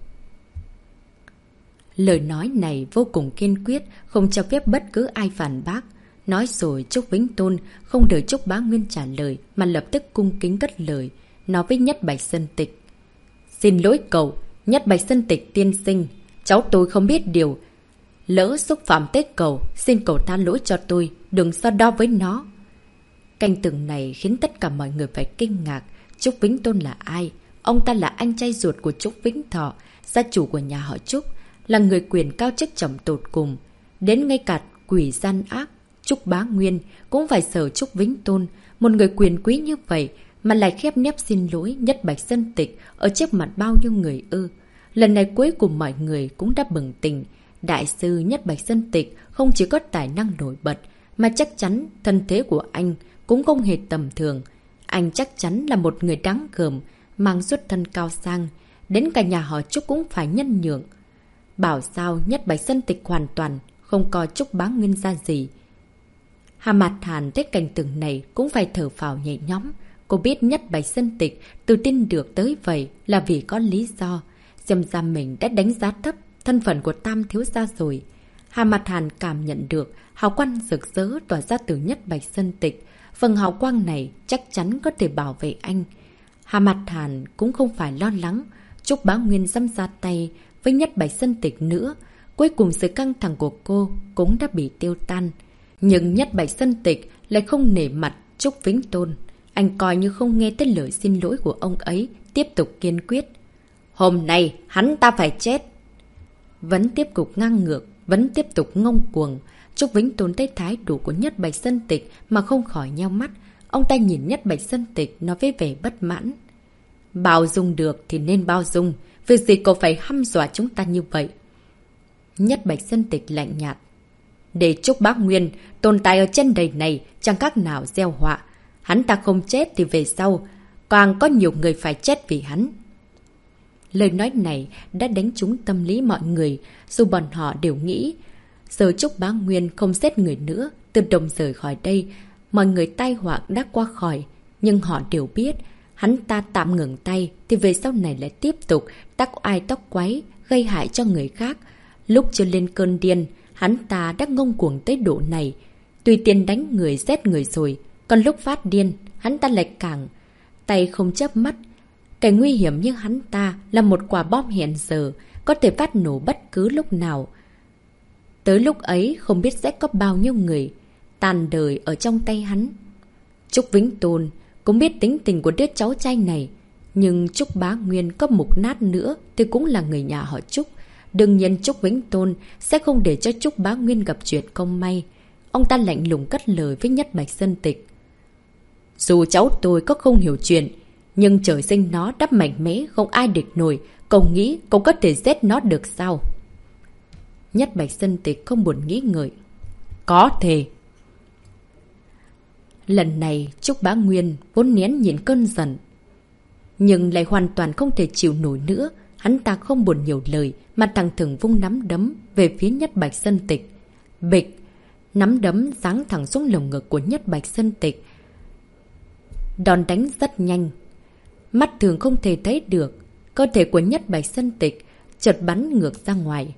Speaker 1: Lời nói này vô cùng kiên quyết, không cho phép bất cứ ai phản bác. Nói rồi Trúc Vĩnh Tôn không đợi Trúc Bá Nguyên trả lời, mà lập tức cung kính cất lời, nói với Nhất Bạch Sơn Tịch. Xin lỗi cậu, Nhất Bạch Sơn Tịch tiên sinh, cháu tôi không biết điều. Lỡ xúc phạm tới cậu, xin cậu tha lỗi cho tôi, đừng so đo với nó. Cảnh tượng này khiến tất cả mọi người phải kinh ngạc. Trúc Vĩnh Tôn là ai? Ông ta là anh trai ruột của Trúc Vĩnh Thọ, gia chủ của nhà họ Trúc, là người quyền cao chức trọng tột cùng. Đến ngay cả quỷ gian ác, Trúc Bá Nguyên cũng phải sợ Trúc Vĩnh Tôn, một người quyền quý như vậy, mà lại khép nép xin lỗi Nhất Bạch Sơn Tịch ở trước mặt bao nhiêu người ư. Lần này cuối cùng mọi người cũng đã bừng tỉnh. Đại sư Nhất Bạch Sơn Tịch không chỉ có tài năng nổi bật, mà chắc chắn thân thế của anh cũng không hề tầm thường. Anh chắc chắn là một người đáng gờm, mang xuất thân cao sang, đến cả nhà họ Trúc cũng phải nhân nhượng. Bảo sao Nhất Bạch Sơn Tịch hoàn toàn không coi Trúc Bá Nguyên ra gì. Hà Mạt Hàn thấy cảnh tượng này cũng phải thở phào nhẹ nhõm. Cô biết Nhất Bạch Sơn Tịch tự tin được tới vậy là vì có lý do. Xem ra mình đã đánh giá thấp thân phận của Tam thiếu gia rồi. Hà Mạt Hàn cảm nhận được hào quang rực rỡ tỏa ra từ Nhất Bạch Sơn Tịch. Phần hào quang này chắc chắn có thể bảo vệ anh. Hà Mạt Hàn cũng không phải lo lắng Trúc Bá Nguyên dám ra tay với Nhất Bạch Sơn Tịch nữa. Cuối cùng sự căng thẳng của cô cũng đã bị tiêu tan. Nhưng Nhất Bạch Sơn Tịch lại không nể mặt Trúc Vĩnh Tôn. Anh coi như không nghe tới lời xin lỗi của ông ấy, tiếp tục kiên quyết. Hôm nay hắn ta phải chết. Vẫn tiếp tục ngang ngược, vẫn tiếp tục ngông cuồng. Trúc Vĩnh Tôn thấy thái độ của Nhất Bạch Sơn Tịch mà không khỏi nheo mắt. Ông ta nhìn Nhất Bạch Sơn Tịch nói với vẻ bất mãn. Bao dung được thì nên bao dung. Việc gì cậu phải hăm dọa chúng ta như vậy? Nhất Bạch Sơn Tịch lạnh nhạt. Để Trúc Bá Nguyên tồn tại ở trên đời này chẳng các nào gieo họa. Hắn ta không chết thì về sau càng có nhiều người phải chết vì hắn. Lời nói này đã đánh trúng tâm lý mọi người, dù bọn họ đều nghĩ giờ Trúc Bá Nguyên không giết người nữa, tự động rời khỏi đây. mọi người tai họa đã qua khỏi. Nhưng họ đều biết, hắn ta tạm ngừng tay thì về sau này lại tiếp tục tóc ai tóc quấy, gây hại cho người khác. Lúc chưa lên cơn điên, hắn ta đã ngông cuồng tới độ này. Tùy tiền đánh người giết người rồi, còn lúc phát điên, hắn ta lại càng tay không chớp mắt. Cái nguy hiểm như hắn ta là một quả bom hiện giờ, có thể phát nổ bất cứ lúc nào. Tới lúc ấy không biết sẽ có bao nhiêu người tàn đời ở trong tay hắn. Trúc Vĩnh Tôn cũng biết tính tình của đứa cháu trai này, nhưng Trúc Bá Nguyên có mục nát nữa thì cũng là người nhà họ Trúc. Đương nhiên Trúc Vĩnh Tôn sẽ không để cho Trúc Bá Nguyên gặp chuyện không may. Ông ta lạnh lùng cất lời với Nhất Bạch Sơn Tịch. Dù cháu tôi có không hiểu chuyện, nhưng trời sinh nó đắp mạnh mẽ không ai địch nổi. Cậu nghĩ cậu có thể giết nó được sao? Nhất Bạch Sơn Tịch không buồn nghĩ ngợi. Có thể. Lần này Trúc Bá Nguyên vốn nén nhịn cơn giận, nhưng lại hoàn toàn không thể chịu nổi nữa. Hắn ta không buồn nhiều lời mà thẳng thừng vung nắm đấm về phía Nhất Bạch Sơn Tịch. Bịch! Nắm đấm giáng thẳng xuống lồng ngực của Nhất Bạch Sơn Tịch. Đòn đánh rất nhanh, mắt thường không thể thấy được. Cơ thể của Nhất Bạch Sơn Tịch chợt bắn ngược ra ngoài.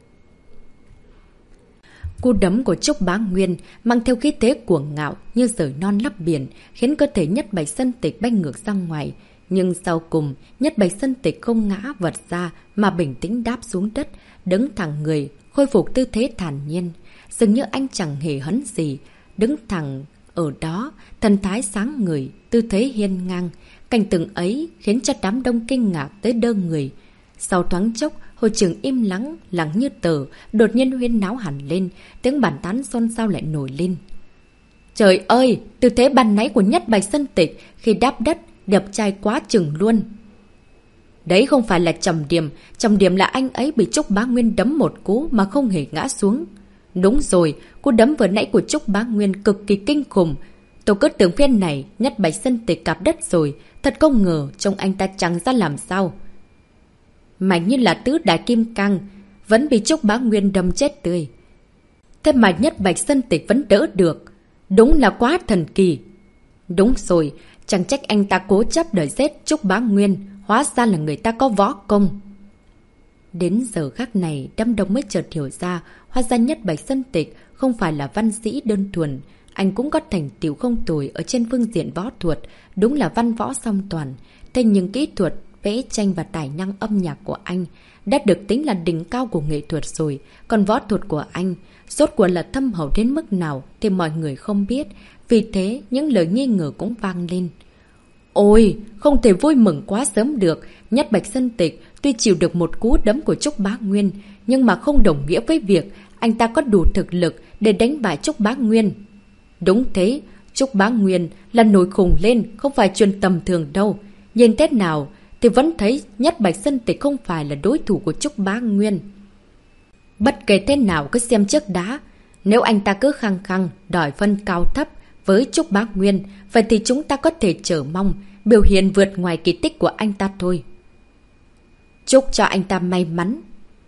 Speaker 1: Cú đấm của Trúc Bá Nguyên mang theo khí thế cuồng ngạo như rời non lấp biển, khiến cơ thể Nhất Bạch Sơn Tịch bay ngược ra ngoài. Nhưng sau cùng, Nhất Bạch Sơn Tịch không ngã vật ra mà bình tĩnh đáp xuống đất, đứng thẳng người, khôi phục tư thế thản nhiên. Dường như anh chẳng hề hấn gì, đứng thẳng ở đó, thần thái sáng người, tư thế hiên ngang. Cảnh tượng ấy khiến cho đám đông kinh ngạc tới đơ người. Sau thoáng chốc, hội trường im lắng, lặng như tờ, đột nhiên huyên náo hẳn lên, tiếng bàn tán xôn xao lại nổi lên. Trời ơi, tư thế ban nãy của Nhất Bạch Sơn Tịch khi đáp đất, đẹp trai quá chừng luôn. Đấy không phải là trọng điểm, trọng điểm là anh ấy bị Trúc Bá Nguyên đấm một cú mà không hề ngã xuống. Đúng rồi, cú đấm vừa nãy của Trúc Bá Nguyên cực kỳ kinh khủng. Tôi cứ tưởng phiên này Nhất Bạch Sơn Tịch cạp đất rồi, thật không ngờ trông anh ta chẳng ra làm sao. Mạnh như là tứ đại kim cang, vẫn bị Trúc Bá Nguyên đâm chết tươi. Thế mà Nhất Bạch Sơn Tịch vẫn đỡ được. Đúng là quá thần kỳ. Đúng rồi, chẳng trách anh ta cố chấp đợi giết Trúc Bá Nguyên, hóa ra là người ta có võ công. Đến giờ khắc này, đám đông mới chợt hiểu ra, hóa ra Nhất Bạch Sơn Tịch không phải là văn sĩ đơn thuần. Anh cũng có thành tựu không tồi ở trên phương diện võ thuật, đúng là văn võ song toàn. Thế nhưng kỹ thuật, vẽ tranh và tài năng âm nhạc của anh đã được tính là đỉnh cao của nghệ thuật rồi. Còn võ thuật của anh, rốt cuộc là thâm hậu đến mức nào thì mọi người không biết. Vì thế, những lời nghi ngờ cũng vang lên. Ôi, không thể vui mừng quá sớm được. Nhất Bạch Sơn Tịch tuy chịu được một cú đấm của Trúc Bá Nguyên, nhưng mà không đồng nghĩa với việc anh ta có đủ thực lực để đánh bại Trúc Bá Nguyên. Đúng thế, Trúc Bá Nguyên là nổi khùng lên, không phải chuyện tầm thường đâu. Nhìn thế nào thì vẫn thấy Nhất Bạch Sơn Tịch không phải là đối thủ của Trúc Bá Nguyên. Bất kể thế nào cứ xem trước đã. Nếu anh ta cứ khăng khăng đòi phân cao thấp với Trúc Bá Nguyên, vậy thì chúng ta có thể chờ mong biểu hiện vượt ngoài kỳ tích của anh ta thôi. Chúc cho anh ta may mắn.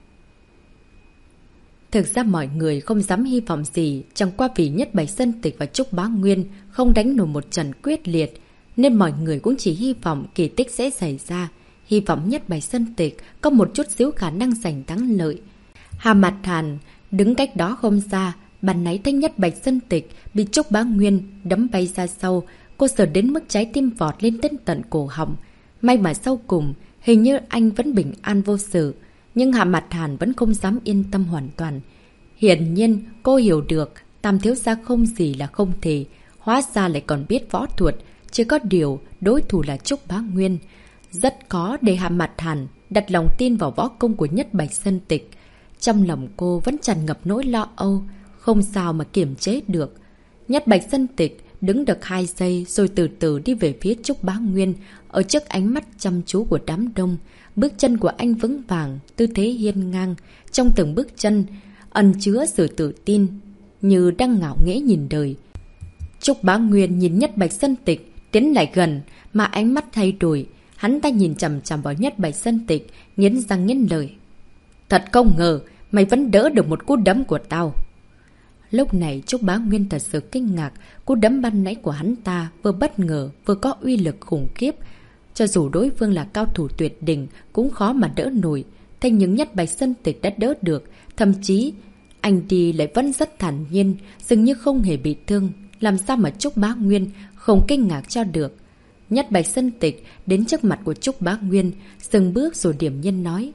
Speaker 1: Thực ra mọi người không dám hy vọng gì, chẳng qua vì Nhất Bạch Sơn Tịch và Trúc Bá Nguyên không đánh nổi một trận quyết liệt, nên mọi người cũng chỉ hy vọng kỳ tích sẽ xảy ra. Hy vọng Nhất Bạch Sơn Tịch có một chút xíu khả năng giành thắng lợi. Hà Mặt Hàn đứng cách đó không xa, bàn nãy thấy Nhất Bạch Sơn Tịch bị Trúc Bá Nguyên đấm bay ra sau, cô sợ đến mức trái tim vọt lên đến tận cổ họng. May mà sau cùng, hình như anh vẫn bình an vô sự, nhưng Hạ Mặt Hàn vẫn không dám yên tâm hoàn toàn. Hiển nhiên, cô hiểu được, Tam thiếu gia không gì là không thể, hóa ra lại còn biết võ thuật, chỉ có điều đối thủ là Trúc Bá Nguyên. Rất khó để Hạ Mặt Hàn đặt lòng tin vào võ công của Nhất Bạch Sơn Tịch. Trong lòng cô vẫn tràn ngập nỗi lo âu, không sao mà kiềm chế được. Nhất Bạch Sơn Tịch đứng được hai giây rồi từ từ đi về phía Trúc Bá Nguyên, ở trước ánh mắt chăm chú của đám đông. Bước chân của anh vững vàng, tư thế hiên ngang, trong từng bước chân ẩn chứa sự tự tin, như đang ngạo nghễ nhìn đời. Trúc Bá Nguyên nhìn Nhất Bạch Sơn Tịch tiến lại gần, mà ánh mắt thay đổi. Hắn ta nhìn chằm chằm vào Nhất Bạch Sơn Tịch, nghiến răng nghiến lợi. Thật không ngờ, mày vẫn đỡ được một cú đấm của tao. Lúc này Trúc Bá Nguyên thật sự kinh ngạc, cú đấm ban nãy của hắn ta vừa bất ngờ vừa có uy lực khủng khiếp. Cho dù đối phương là cao thủ tuyệt đỉnh cũng khó mà đỡ nổi, thế nhưng Nhất Bạch Sơn Tịch đã đỡ được, thậm chí anh đi lại vẫn rất thản nhiên, dường như không hề bị thương, làm sao mà Trúc Bá Nguyên không kinh ngạc cho được. Nhất Bạch Sơn Tịch đến trước mặt của Trúc Bá Nguyên, dừng bước rồi điềm nhiên nói: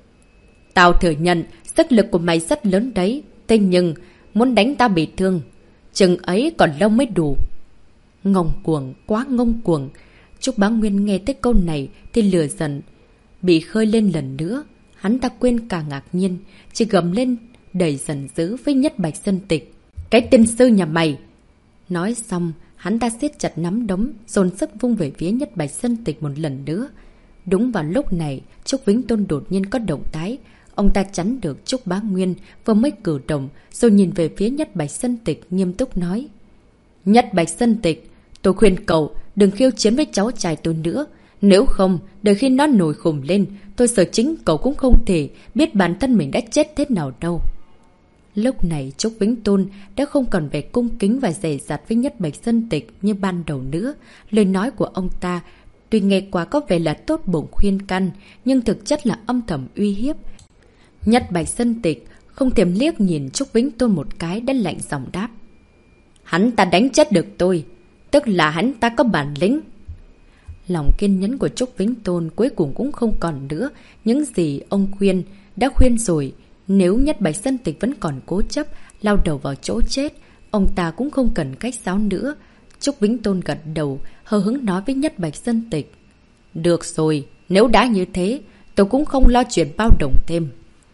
Speaker 1: "Tao thừa nhận, sức lực của mày rất lớn đấy, thế nhưng muốn đánh tao bị thương, chừng ấy còn lâu mới đủ." Ngông cuồng, quá ngông cuồng. Trúc Bá Nguyên nghe tới câu này thì lửa giận bị khơi lên lần nữa. Hắn ta quên cả ngạc nhiên, chỉ gầm lên đầy giận dữ với Nhất Bạch Sơn Tịch: "Cái tên sư nhà mày!" Nói xong, hắn ta siết chặt nắm đấm, dồn sức vung về phía Nhất Bạch Sơn Tịch một lần nữa. Đúng vào lúc này, Trúc Vĩnh Tôn đột nhiên có động tái. Ông ta chắn được Trúc Bá Nguyên vừa mới cử động, rồi nhìn về phía Nhất Bạch Sơn Tịch nghiêm túc nói: "Nhất Bạch Sơn Tịch, tôi khuyên cậu đừng khiêu chiến với cháu trai tôi nữa. Nếu không, đợi khi nó nổi khùng lên, tôi sợ chính cậu cũng không thể biết bản thân mình đã chết thế nào đâu." Lúc này Trúc Vĩnh Tôn đã không còn vẻ cung kính và dè dặt với Nhất Bạch Sơn Tịch như ban đầu nữa. Lời nói của ông ta tuy nghe qua có vẻ là tốt bụng khuyên can, nhưng thực chất là âm thầm uy hiếp. Nhất Bạch Sơn Tịch không thèm liếc nhìn Trúc Vĩnh Tôn một cái đã lạnh giọng đáp: "Hắn ta đánh chết được tôi, tức là hắn ta có bản lĩnh." Lòng kiên nhẫn của Trúc Vĩnh Tôn cuối cùng cũng không còn nữa. Những gì ông khuyên đã khuyên rồi. Nếu Nhất Bạch Sơn Tịch vẫn còn cố chấp lao đầu vào chỗ chết, ông ta cũng không cần cách sáo nữa. Trúc Vĩnh Tôn gật đầu, hờ hững nói với Nhất Bạch Sơn Tịch: "Được rồi, nếu đã như thế, tôi cũng không lo chuyện bao đồng thêm."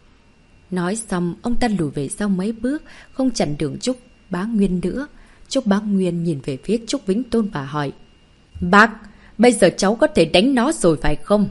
Speaker 1: Nói xong, ông ta lùi về sau mấy bước, không chặn đường Trúc Bá Nguyên nữa. Trúc Bá Nguyên nhìn về phía Trúc Vĩnh Tôn và hỏi: "Bác, bây giờ cháu có thể đánh nó rồi phải không?"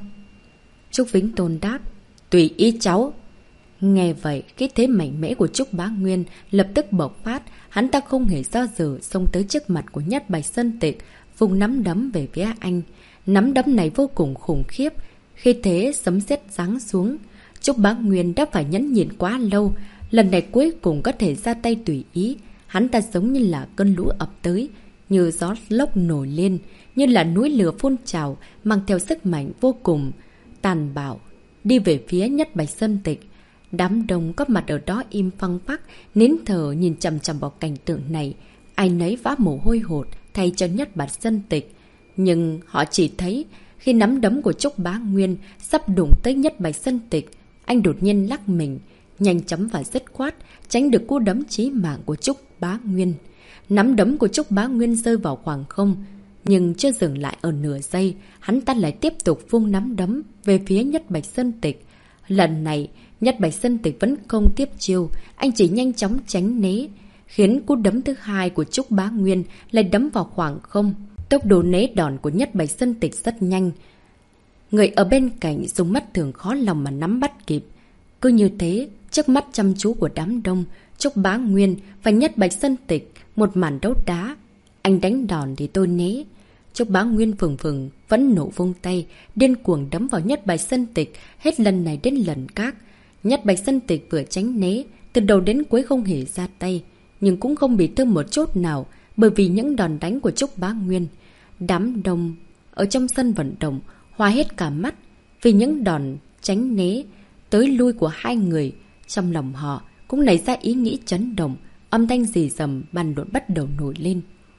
Speaker 1: Trúc Vĩnh Tôn đáp: "Tùy ý cháu." Nghe vậy, cái thế mạnh mẽ của Trúc Bá Nguyên lập tức bộc phát. Hắn ta không hề do dự xông tới trước mặt của Nhất Bạch Sơn Tịch, vùng nắm đấm về phía anh. Nắm đấm này vô cùng khủng khiếp, khi thế sấm sét giáng xuống. Trúc Bá Nguyên đã phải nhẫn nhịn quá lâu, lần này cuối cùng có thể ra tay tùy ý. Hắn ta giống như là cơn lũ ập tới, như gió lốc nổi lên, như là núi lửa phun trào, mang theo sức mạnh vô cùng tàn bạo, đi về phía Nhất Bạch Sơn Tịch. Đám đông có mặt ở đó im phăng phắc, nín thở nhìn chằm chằm vào cảnh tượng này. Ai nấy vã mồ hôi hột thay cho Nhất Bạch Sơn Tịch. Nhưng họ chỉ thấy khi nắm đấm của Trúc Bá Nguyên sắp đụng tới Nhất Bạch Sơn Tịch, anh đột nhiên lắc mình, nhanh chóng và dứt khoát tránh được cú đấm chí mạng của Trúc Bá Nguyên. Nắm đấm của Trúc Bá Nguyên rơi vào khoảng không, nhưng chưa dừng lại ở nửa giây, hắn ta lại tiếp tục vung nắm đấm về phía Nhất Bạch Sơn Tịch. Lần này, Nhất Bạch Sơn Tịch vẫn không tiếp chiêu, anh chỉ nhanh chóng tránh né, khiến cú đấm thứ hai của Trúc Bá Nguyên lại đấm vào khoảng không. Tốc độ né đòn của Nhất Bạch Sơn Tịch rất nhanh. Người ở bên cạnh dùng mắt thường khó lòng mà nắm bắt kịp. Cứ như thế, trước mắt chăm chú của đám đông, Trúc Bá Nguyên và Nhất Bạch Sơn Tịch một màn đấu đá. Anh đánh đòn thì tôi né. Trúc Bá Nguyên phừng phừng vẫn nổ vung tay, điên cuồng đấm vào Nhất Bạch Sơn Tịch, hết lần này đến lần khác. Nhất Bạch Sơn Tịch vừa tránh né, từ đầu đến cuối không hề ra tay, nhưng cũng không bị thương một chút nào, bởi vì những đòn đánh của Trúc Bá Nguyên. Đám đông ở trong sân vận động hoa hết cả mắt vì những đòn tránh né tới lui của hai người. Trong lòng họ cũng nảy ra ý nghĩ chấn động, âm thanh rì rầm bàn luận bắt đầu nổi lên.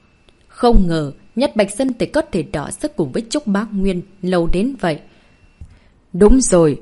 Speaker 1: Không ngờ Nhất Bạch Sơn Tịch có thể đọ sức cùng với Trúc Bá Nguyên lâu đến vậy. Đúng rồi,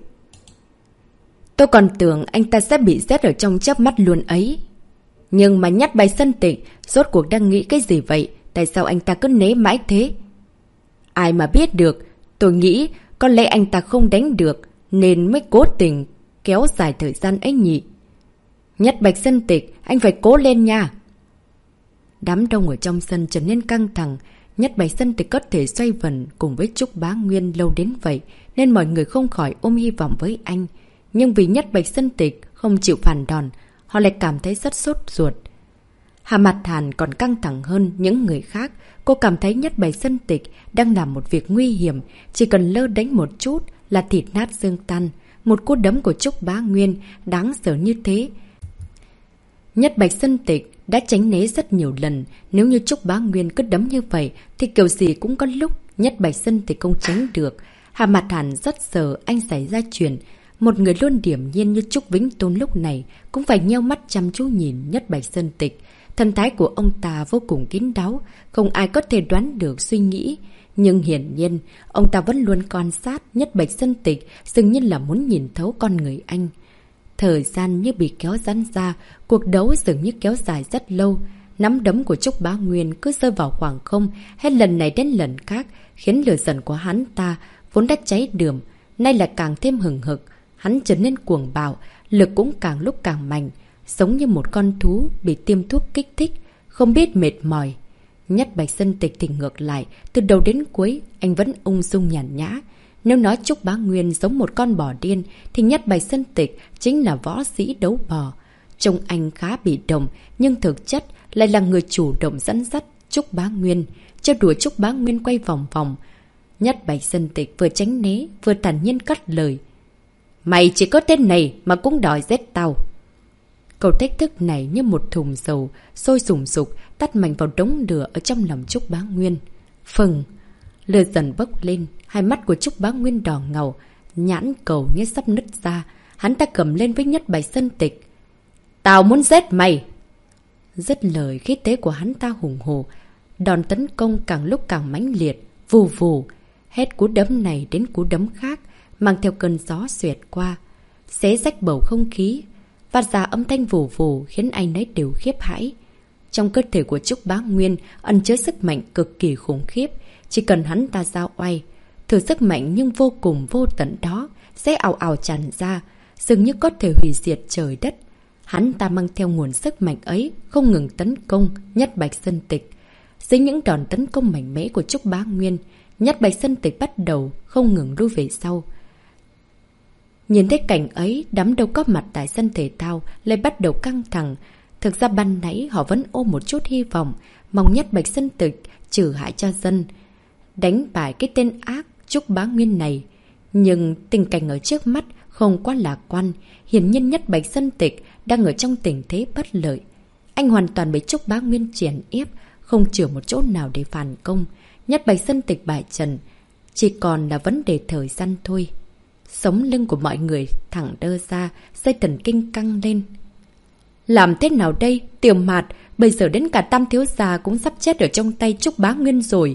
Speaker 1: tôi còn tưởng anh ta sẽ bị giết ở trong chớp mắt luôn ấy. Nhưng mà Nhất Bạch Sơn Tịch rốt cuộc đang nghĩ cái gì vậy? Tại sao anh ta cứ né mãi thế? Ai mà biết được, tôi nghĩ có lẽ anh ta không đánh được nên mới cố tình kéo dài thời gian ấy nhỉ. Nhất Bạch Sơn Tịch, anh phải cố lên nha. Đám đông ở trong sân trở nên căng thẳng. Nhất Bạch Sơn Tịch có thể xoay vần cùng với Trúc Bá Nguyên lâu đến vậy, nên mọi người không khỏi ôm hy vọng với anh. Nhưng vì Nhất Bạch Sơn Tịch không chịu phản đòn, họ lại cảm thấy rất sốt ruột. Hà Mặt Hàn còn căng thẳng hơn những người khác. Cô cảm thấy Nhất Bạch Sơn Tịch đang làm một việc nguy hiểm, chỉ cần lơ đánh một chút là thịt nát xương tan. Một cú đấm của Trúc Bá Nguyên đáng sợ như thế Nhất Bạch Sơn Tịch đã tránh né rất nhiều lần. Nếu như Trúc Bá Nguyên cứ đấm như vậy thì kiểu gì cũng có lúc Nhất Bạch Sơn Tịch không tránh được. Hà Mặt Hàn rất sợ anh xảy ra chuyện. Một người luôn điềm nhiên như Trúc Vĩnh Tôn lúc này cũng phải nheo mắt chăm chú nhìn Nhất Bạch Sơn Tịch. Thần thái của ông ta vô cùng kín đáo, không ai có thể đoán được suy nghĩ. Nhưng hiển nhiên, ông ta vẫn luôn quan sát Nhất Bạch Sơn Tịch, dường như là muốn nhìn thấu con người anh. Thời gian như bị kéo giãn ra, cuộc đấu dường như kéo dài rất lâu. Nắm đấm của Trúc Bá Nguyên cứ rơi vào khoảng không, hết lần này đến lần khác, khiến lửa giận của hắn ta vốn đã cháy đượm, nay lại càng thêm hừng hực. Hắn trở nên cuồng bạo, lực cũng càng lúc càng mạnh, giống như một con thú bị tiêm thuốc kích thích, không biết mệt mỏi. Nhất Bạch Sơn Tịch thì ngược lại, từ đầu đến cuối, anh vẫn ung dung nhàn nhã. Nếu nói Trúc Bá Nguyên giống một con bò điên, thì Nhất Bạch Sơn Tịch chính là võ sĩ đấu bò. Trông anh khá bị động, nhưng thực chất lại là người chủ động dẫn dắt Trúc Bá Nguyên, cho đùa Trúc Bá Nguyên quay vòng vòng. Nhất Bạch Sơn Tịch vừa tránh né, vừa thản nhiên cắt lời. Mày chỉ có tên này mà cũng đòi giết tao. Câu thách thức này như một thùng dầu, sôi sùng sục, tắt mạnh vào đống lửa ở trong lòng Trúc Bá Nguyên. Phừng! Lửa dần bốc lên, hai mắt của Trúc Bá Nguyên đỏ ngầu, nhãn cầu như sắp nứt ra. Hắn ta cầm lên với Nhất Bạch Sơn Tịch. Tao muốn giết mày! Dứt lời, khí thế của hắn ta hùng hồ. Đòn tấn công càng lúc càng mãnh liệt, vù vù. Hết cú đấm này đến cú đấm khác, mang theo cơn gió xuyệt qua, xé rách bầu không khí, phát ra âm thanh vù vù khiến ai nấy đều khiếp hãi. Trong cơ thể của Trúc Bá Nguyên ẩn chứa sức mạnh cực kỳ khủng khiếp, chỉ cần hắn ta ra oai, thử sức mạnh nhưng vô cùng vô tận đó sẽ ào ào tràn ra, dường như có thể hủy diệt trời đất. Hắn ta mang theo nguồn sức mạnh ấy không ngừng tấn công Nhất Bạch Sơn Tịch. Dưới những đòn tấn công mạnh mẽ của Trúc Bá Nguyên, Nhất Bạch Sơn Tịch bắt đầu không ngừng lui về sau. Nhìn thấy cảnh ấy, đám đông có mặt tại sân thể thao lại bắt đầu căng thẳng. Thực ra ban nãy họ vẫn ôm một chút hy vọng, mong Nhất Bạch Sơn Tịch trừ hại cho dân, đánh bại cái tên ác Trúc Bá Nguyên này. Nhưng tình cảnh ở trước mắt không quá lạc quan. Hiển nhiên Nhất Bạch Sơn Tịch đang ở trong tình thế bất lợi. Anh hoàn toàn bị Trúc Bá Nguyên chèn ép, không chừa một chỗ nào để phản công. Nhất Bạch Sơn Tịch bại trận, chỉ còn là vấn đề thời gian thôi. Sống lưng của mọi người thẳng đơ ra, dây thần kinh căng lên. Làm thế nào đây, Tiểu Mạt? Bây giờ đến cả Tam thiếu gia cũng sắp chết ở trong tay Trúc Bá Nguyên rồi.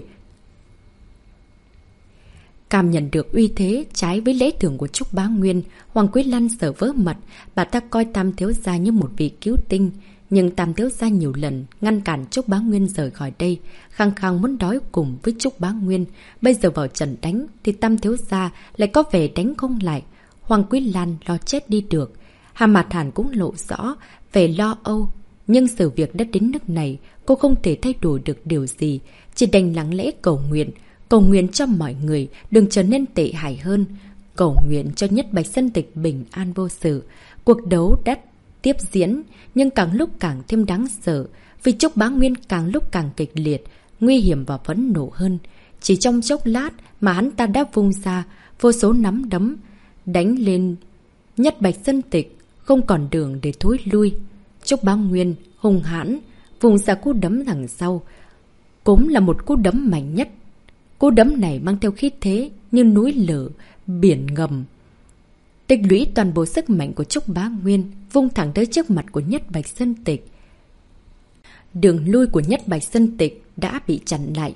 Speaker 1: Cảm nhận được uy thế trái với lẽ thường của Trúc Bá Nguyên, Hoàng Quý Lân sợ vỡ mật. Bà ta coi Tam thiếu gia như một vị cứu tinh, nhưng Tam thiếu gia nhiều lần ngăn cản Trúc Bá Nguyên rời khỏi đây, khăng khăng muốn đói cùng với Trúc Bá Nguyên. Bây giờ vào trận đánh thì Tam thiếu gia lại có vẻ đánh không lại. Hoàng Quý Lan lo chết đi được. Hà Mạt Hàn cũng lộ rõ vẻ lo âu, nhưng sự việc đã đến nước này, cô không thể thay đổi được điều gì, chỉ đành lặng lẽ cầu nguyện, cầu nguyện cho mọi người đừng trở nên tệ hại hơn, cầu nguyện cho Nhất Bạch Sơn Tịch bình an vô sự. Cuộc đấu đã tiếp diễn, nhưng càng lúc càng thêm đáng sợ, vì Trúc Bá Nguyên càng lúc càng kịch liệt, nguy hiểm và phẫn nộ hơn. Chỉ trong chốc lát mà hắn ta đã vung ra vô số nắm đấm, đánh lên Nhất Bạch Sơn Tịch, không còn đường để thối lui. Trúc Bá Nguyên hung hãn vùng ra cú đấm đằng sau, cũng là một cú đấm mạnh nhất. Cú đấm này mang theo khí thế như núi lở, biển ngầm, tích lũy toàn bộ sức mạnh của Trúc Bá Nguyên, vung thẳng tới trước mặt của Nhất Bạch Sơn Tịch. Đường lui của Nhất Bạch Sơn Tịch đã bị chặn lại.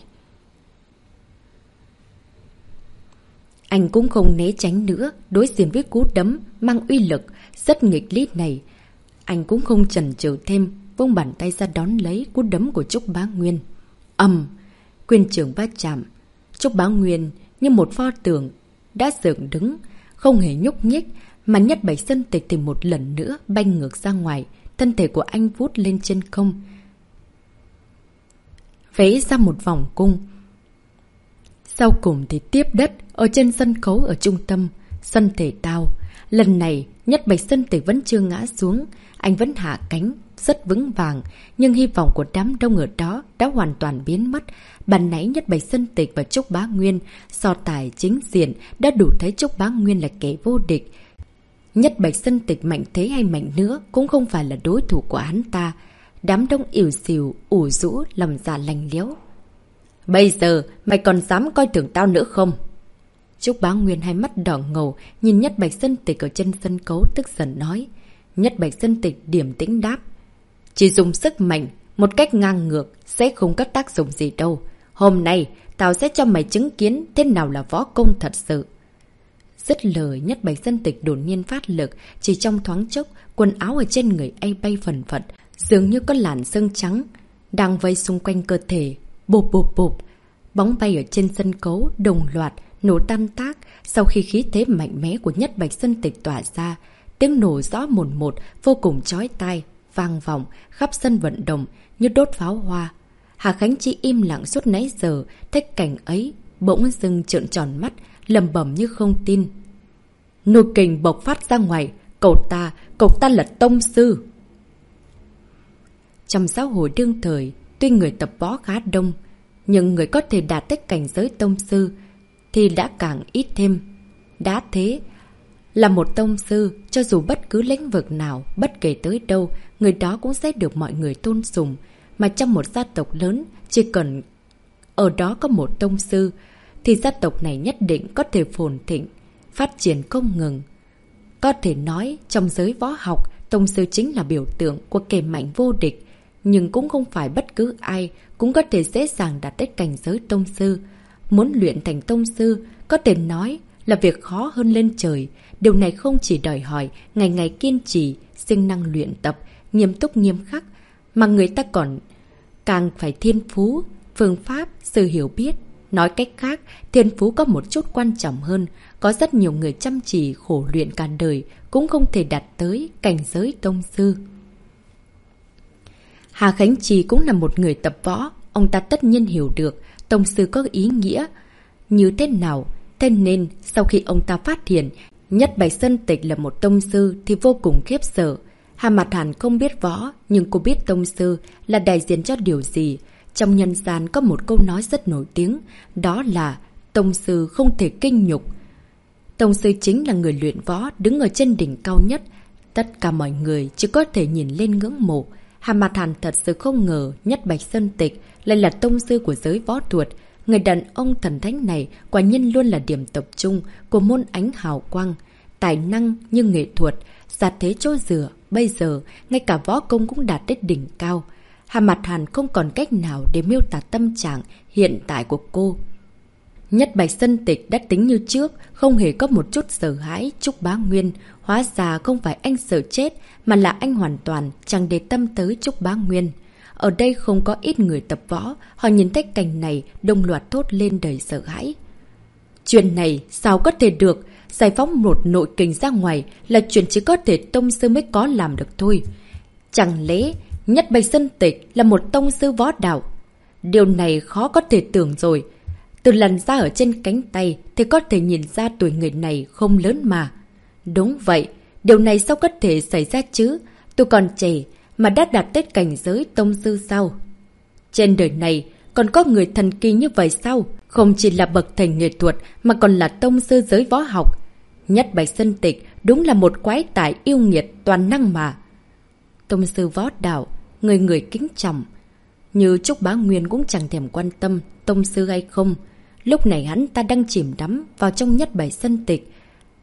Speaker 1: Anh cũng không né tránh nữa, đối diện với cú đấm mang uy lực rất nghịch lý này. Anh cũng không chần chừ thêm, vung bàn tay ra đón lấy cú đấm của Trúc Bá Nguyên. Ầm, quyền trường va chạm. Trúc Bá Nguyên như một pho tượng đã dựng đứng, không hề nhúc nhích, mà Nhất Bạch Sơn Tịch thì một lần nữa bay ngược ra ngoài, thân thể của anh vút lên trên không, vẽ ra một vòng cung. Sau cùng thì tiếp đất ở trên sân khấu ở trung tâm sân thể thao. Lần này Nhất Bạch Sơn Tịch vẫn chưa ngã xuống, anh vẫn hạ cánh rất vững vàng, nhưng hy vọng của đám đông ở đó đã hoàn toàn biến mất. Ban nãy Nhất Bạch Sơn Tịch và Trúc Bá Nguyên so tài chính diện đã đủ thấy Trúc Bá Nguyên là kẻ vô địch. Nhất Bạch Sơn Tịch mạnh thế hay mạnh nữa cũng không phải là đối thủ của hắn ta. Đám đông ỉu xìu, ủ rũ, lòng dạ lành liếu. Bây giờ mày còn dám coi thường tao nữa không? Trúc Bá Nguyên hai mắt đỏ ngầu nhìn Nhất Bạch Sơn Tịch ở trên sân khấu tức giận nói. Nhất Bạch Sơn Tịch điềm tĩnh đáp. Chỉ dùng sức mạnh, một cách ngang ngược sẽ không có tác dụng gì đâu. Hôm nay tao sẽ cho mày chứng kiến thế nào là võ công thật sự. Dứt lời, Nhất Bạch Sơn Tịch đột nhiên phát lực, chỉ trong thoáng chốc, quần áo ở trên người ấy bay phần phật, dường như có làn sương trắng đang vây xung quanh cơ thể. Bụp bụp bụp, bóng bay ở trên sân khấu đồng loạt nổ tan tác. Sau khi khí thế mạnh mẽ của Nhất Bạch Sơn Tịch tỏa ra, tiếng nổ rõ mồn một, vô cùng chói tai, vang vọng khắp sân vận động như đốt pháo hoa. Hà Khánh Chi im lặng suốt nãy giờ, thấy cảnh ấy bỗng dưng trợn tròn mắt, lầm bẩm như không tin. Nồi kình bộc phát ra ngoài, cậu ta, cậu ta là tông sư. Trong xã hội đương thời, tuy người tập võ khá đông, nhưng người có thể đạt tới cảnh giới tông sư thì đã càng ít thêm. Đã thế, là một tông sư, cho dù bất cứ lĩnh vực nào, bất kể tới đâu, người đó cũng sẽ được mọi người tôn sùng. Mà trong một gia tộc lớn, chỉ cần ở đó có một tông sư, thì gia tộc này nhất định có thể phồn thịnh, phát triển không ngừng. Có thể nói, trong giới võ học, tông sư chính là biểu tượng của kẻ mạnh vô địch. Nhưng cũng không phải bất cứ ai cũng có thể dễ dàng đạt tới cảnh giới tông sư. Muốn luyện thành tông sư, có thể nói là việc khó hơn lên trời. Điều này không chỉ đòi hỏi ngày ngày kiên trì, siêng năng luyện tập, nghiêm túc nghiêm khắc, mà người ta còn càng phải thiên phú, phương pháp, sự hiểu biết. Nói cách khác, thiên phú có một chút quan trọng hơn. Có rất nhiều người chăm chỉ khổ luyện cả đời cũng không thể đạt tới cảnh giới tông sư. Hà Khánh Chi cũng là một người tập võ. Ông ta tất nhiên hiểu được tông sư có ý nghĩa như thế nào. Thế nên sau khi ông ta phát hiện Nhất Bạch Sơn Tịch là một tông sư thì vô cùng khiếp sợ. Hà Mạt Hàn không biết võ, nhưng cô biết tông sư là đại diện cho điều gì. Trong nhân gian có một câu nói rất nổi tiếng, đó là tông sư không thể kinh nhục. Tông sư chính là người luyện võ đứng ở trên đỉnh cao nhất. Tất cả mọi người chỉ có thể nhìn lên ngưỡng mộ. Hà Mạt Hàn thật sự không ngờ Nhất Bạch Sơn Tịch lại là tông sư của giới võ thuật. Người đàn ông thần thánh này quả nhiên luôn là điểm tập trung của môn ánh hào quang. Tài năng như nghệ thuật, gia thế chỗ dựa, bây giờ ngay cả võ công cũng đạt đến đỉnh cao. Hà Mạt Hàn không còn cách nào để miêu tả tâm trạng hiện tại của cô. Nhất Bạch Sơn Tịch đã tính như trước, không hề có một chút sợ hãi Trúc Bá Nguyên. Hóa ra không phải anh sợ chết, mà là anh hoàn toàn chẳng để tâm tới Trúc Bá Nguyên. Ở đây không có ít người tập võ, họ nhìn thấy cảnh này đồng loạt thốt lên đầy sợ hãi. Chuyện này sao có thể được? Giải phóng một nội kình ra ngoài là chuyện chỉ có thể tông sư mới có làm được thôi. Chẳng lẽ Nhất Bạch Sơn Tịch là một tông sư võ đạo? Điều này khó có thể tưởng rồi. Từ làn da ở trên cánh tay thì có thể nhìn ra tuổi người này không lớn mà. Đúng vậy, điều này sao có thể xảy ra chứ? Tôi còn trẻ mà đã đạt tới cảnh giới tông sư sao? Trên đời này còn có người thần kỳ như vậy sao? Không chỉ là bậc thầy nghệ thuật mà còn là tông sư giới võ học. Nhất Bạch Sơn Tịch đúng là một quái tài yêu nghiệt toàn năng mà. Tông sư võ đạo, người người kính trọng. Như Trúc Bá Nguyên cũng chẳng thèm quan tâm tông sư hay không. Lúc này hắn ta đang chìm đắm vào trong Nhất Bạch Sơn Tịch.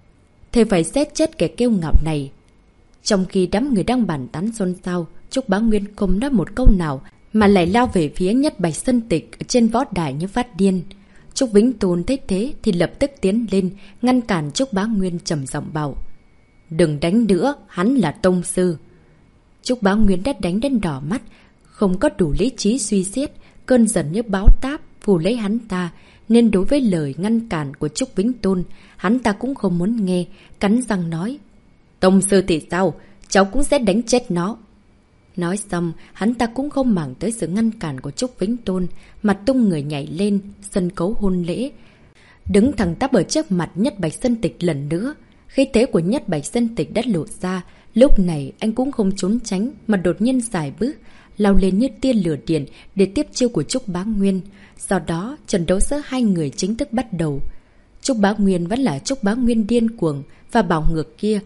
Speaker 1: Thế phải xét chết kẻ kiêu ngạo này. Trong khi đám người đang bàn tán xôn xao, Trúc Bá Nguyên không nói một câu nào mà lại lao về phía Nhất Bạch Sơn Tịch ở trên võ đài như phát điên. Trúc Vĩnh Tôn thấy thế thì lập tức tiến lên, ngăn cản Trúc Bá Nguyên trầm giọng bảo. Đừng đánh nữa, hắn là tông sư. Trúc Bá Nguyên đã đánh đến đỏ mắt, không có đủ lý trí suy xét, cơn giận như báo táp phủ lấy hắn ta, nên đối với lời ngăn cản của Trúc Vĩnh Tôn, hắn ta cũng không muốn nghe, cắn răng nói. Tông sư thì sao? Cháu cũng sẽ đánh chết nó. Nói xong, hắn ta cũng không màng tới sự ngăn cản của Trúc Vĩnh Tôn, mà tung người nhảy lên, sân khấu hôn lễ. Đứng thẳng tắp ở trước mặt Nhất Bạch Sơn Tịch lần nữa. Khí thế của Nhất Bạch Sơn Tịch đã lộ ra, lúc này anh cũng không trốn tránh mà đột nhiên xài bước, lao lên như tia lửa điện để tiếp chiêu của Trúc Bá Nguyên. Sau đó, trận đấu giữa hai người chính thức bắt đầu. Trúc Bá Nguyên vẫn là Trúc Bá Nguyên điên cuồng và bảo ngược kia.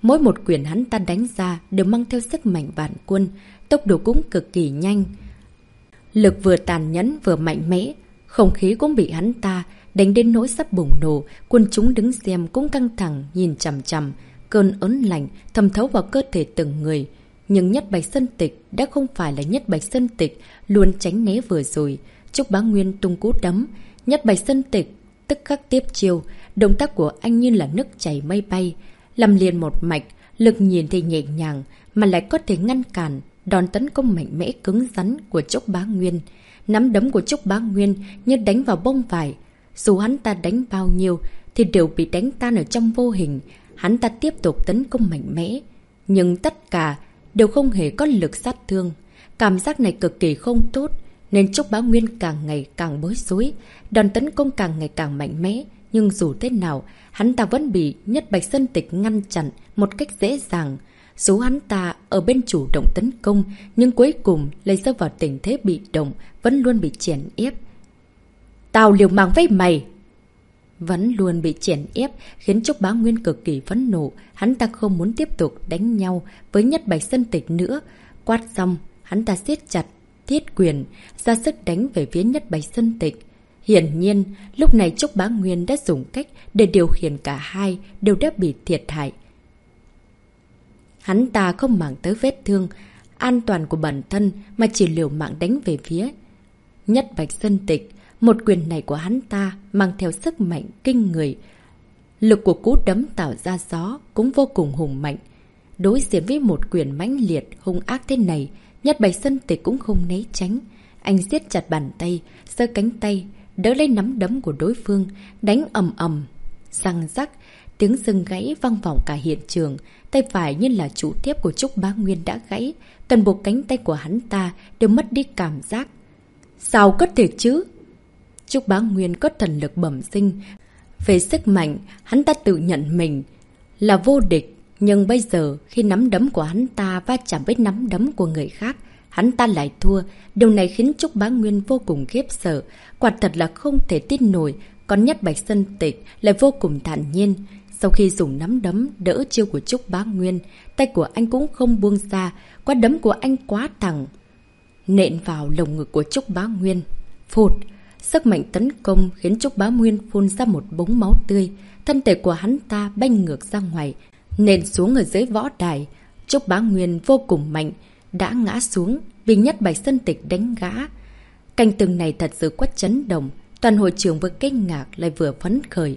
Speaker 1: Mỗi một quyền hắn ta đánh ra đều mang theo sức mạnh vạn quân, tốc độ cũng cực kỳ nhanh. Lực vừa tàn nhẫn vừa mạnh mẽ, không khí cũng bị hắn ta đánh đến nỗi sắp bùng nổ, quân chúng đứng xem cũng căng thẳng nhìn chằm chằm, cơn ớn lạnh thấm thấu vào cơ thể từng người. Nhưng Nhất Bạch Sơn Tịch đã không phải là Nhất Bạch Sơn Tịch luôn tránh né vừa rồi. Trúc Bá Nguyên tung cú đấm, Nhất Bạch Sơn Tịch tức khắc tiếp chiêu, động tác của anh như là nước chảy mây bay, làm liền một mạch, lực nhìn thì nhẹ nhàng mà lại có thể ngăn cản đòn tấn công mạnh mẽ cứng rắn của Trúc Bá Nguyên. Nắm đấm của Trúc Bá Nguyên như đánh vào bông vải, dù hắn ta đánh bao nhiêu thì đều bị đánh tan ở trong vô hình. Hắn ta tiếp tục tấn công mạnh mẽ, nhưng tất cả đều không hề có lực sát thương. Cảm giác này cực kỳ không tốt, nên Trúc Bá Nguyên càng ngày càng bối rối, đòn tấn công càng ngày càng mạnh mẽ. Nhưng dù thế nào, hắn ta vẫn bị Nhất Bạch Sơn Tịch ngăn chặn một cách dễ dàng. Dù hắn ta ở bên chủ động tấn công, nhưng cuối cùng lại rơi vào tình thế bị động, vẫn luôn bị chèn ép. Tao liều mạng với mày! Vẫn luôn bị chèn ép, khiến Trúc Bá Nguyên cực kỳ phẫn nộ. Hắn ta không muốn tiếp tục đánh nhau với Nhất Bạch Sơn Tịch nữa. Quát xong, hắn ta siết chặt thiết quyền, ra sức đánh về phía Nhất Bạch Sơn Tịch. Hiển nhiên, lúc này Trúc Bá Nguyên đã dùng cách để điều khiển cả hai đều đã bị thiệt hại. Hắn ta không màng tới vết thương, an toàn của bản thân mà chỉ liều mạng đánh về phía Nhất Bạch Sơn Tịch. Một quyền này của hắn ta mang theo sức mạnh kinh người. Lực của cú đấm tạo ra gió cũng vô cùng hùng mạnh. Đối diện với một quyền mãnh liệt, hung ác thế này, Nhất Bạch Sơn Tịch cũng không né tránh. Anh siết chặt bàn tay, giơ cánh tay, đỡ lấy nắm đấm của đối phương, đánh ầm ầm, răng rắc, tiếng xương gãy vang vọng cả hiện trường. Tay phải như là trụ thép của Trúc Bá Nguyên đã gãy, toàn bộ cánh tay của hắn ta đều mất đi cảm giác. Sao có thể chứ? Trúc Bá Nguyên có thần lực bẩm sinh. Về sức mạnh, hắn ta tự nhận mình là vô địch. Nhưng bây giờ, khi nắm đấm của hắn ta va chạm với nắm đấm của người khác, hắn ta lại thua. Điều này khiến Trúc Bá Nguyên vô cùng khiếp sợ. Quả thật là không thể tin nổi. Còn Nhất Bạch Sơn Tịch lại vô cùng thản nhiên. Sau khi dùng nắm đấm đỡ chiêu của Trúc Bá Nguyên, tay của anh cũng không buông ra. Quả đấm của anh quá thẳng, nện vào lồng ngực của Trúc Bá Nguyên. Phụt! Sức mạnh tấn công khiến Trúc Bá Nguyên phun ra một búng máu tươi. Thân thể của hắn ta bay ngược ra ngoài, nện xuống ở dưới võ đài. Trúc Bá Nguyên vô cùng mạnh, đã ngã xuống, bị Nhất Bạch Sơn Tịch đánh gã. Cảnh tượng này thật sự quá chấn động. Toàn hội trường vừa kinh ngạc lại vừa phấn khởi.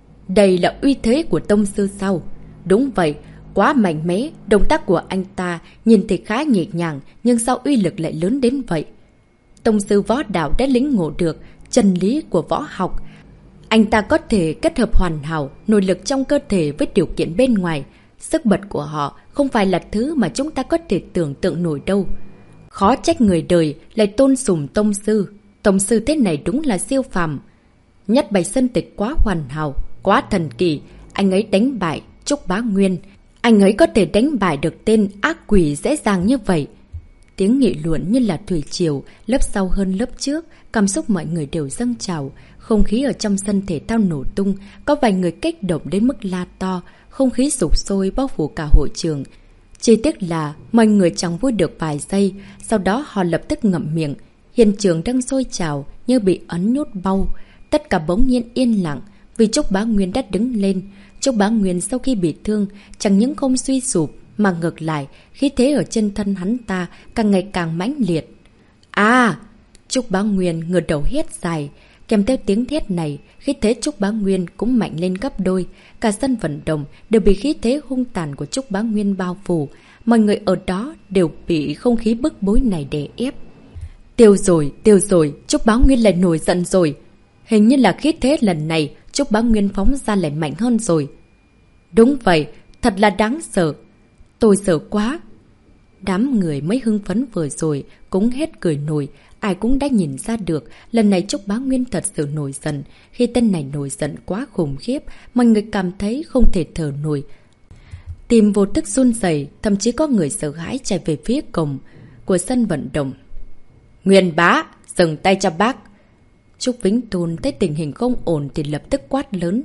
Speaker 1: Đây là uy thế của tông sư sao? Đúng vậy, quá mạnh mẽ. Động tác của anh ta nhìn thì khá nhẹ nhàng, nhưng sao uy lực lại lớn đến vậy? Tông sư võ đạo đã lĩnh ngộ được chân lý của võ học. Anh ta có thể kết hợp hoàn hảo nội lực trong cơ thể với điều kiện bên ngoài. Sức bật của họ không phải là thứ mà chúng ta có thể tưởng tượng nổi đâu. Khó trách người đời lại tôn sùng tông sư. Tông sư thế này đúng là siêu phàm. Nhất Bạch Sơn Tịch quá hoàn hảo, quá thần kỳ. Anh ấy đánh bại Trúc Bá Nguyên. Anh ấy có thể đánh bại được tên ác quỷ dễ dàng như vậy. Tiếng nghị luận như là thủy triều, lớp sau hơn lớp trước, cảm xúc mọi người đều dâng trào. Không khí ở trong sân thể thao nổ tung, có vài người kích động đến mức la to, không khí sục sôi bao phủ cả hội trường. Chỉ tiếc là mọi người chẳng vui được vài giây, sau đó họ lập tức ngậm miệng. Hiện trường đang sôi trào như bị ấn nhốt bau. Tất cả bỗng nhiên yên lặng vì Trúc Bá Nguyên đã đứng lên. Trúc Bá Nguyên sau khi bị thương chẳng những không suy sụp, mà ngược lại, khí thế ở trên thân hắn ta càng ngày càng mãnh liệt. À! Trúc Bá Nguyên ngửa đầu hét dài. Kèm theo tiếng thét này, khí thế Trúc Bá Nguyên cũng mạnh lên gấp đôi. Cả sân vận động đều bị khí thế hung tàn của Trúc Bá Nguyên bao phủ. Mọi người ở đó đều bị không khí bức bối này đè ép. Tiêu rồi, tiêu rồi, Trúc Bá Nguyên lại nổi giận rồi. Hình như là khí thế lần này Trúc Bá Nguyên phóng ra lại mạnh hơn rồi. Đúng vậy, thật là đáng sợ. Tôi sợ quá. Đám người mới hưng phấn vừa rồi cũng hết cười nổi. Ai cũng đã nhìn ra được lần này Trúc Bá Nguyên thật sự nổi giận. Khi tên này nổi giận quá khủng khiếp, mọi người cảm thấy không thể thở nổi. Tim vô thức run rẩy, thậm chí có người sợ hãi chạy về phía cổng của sân vận động. Nguyên bá, dừng tay cho bác. Trúc Vĩnh Tôn thấy tình hình không ổn thì lập tức quát lớn.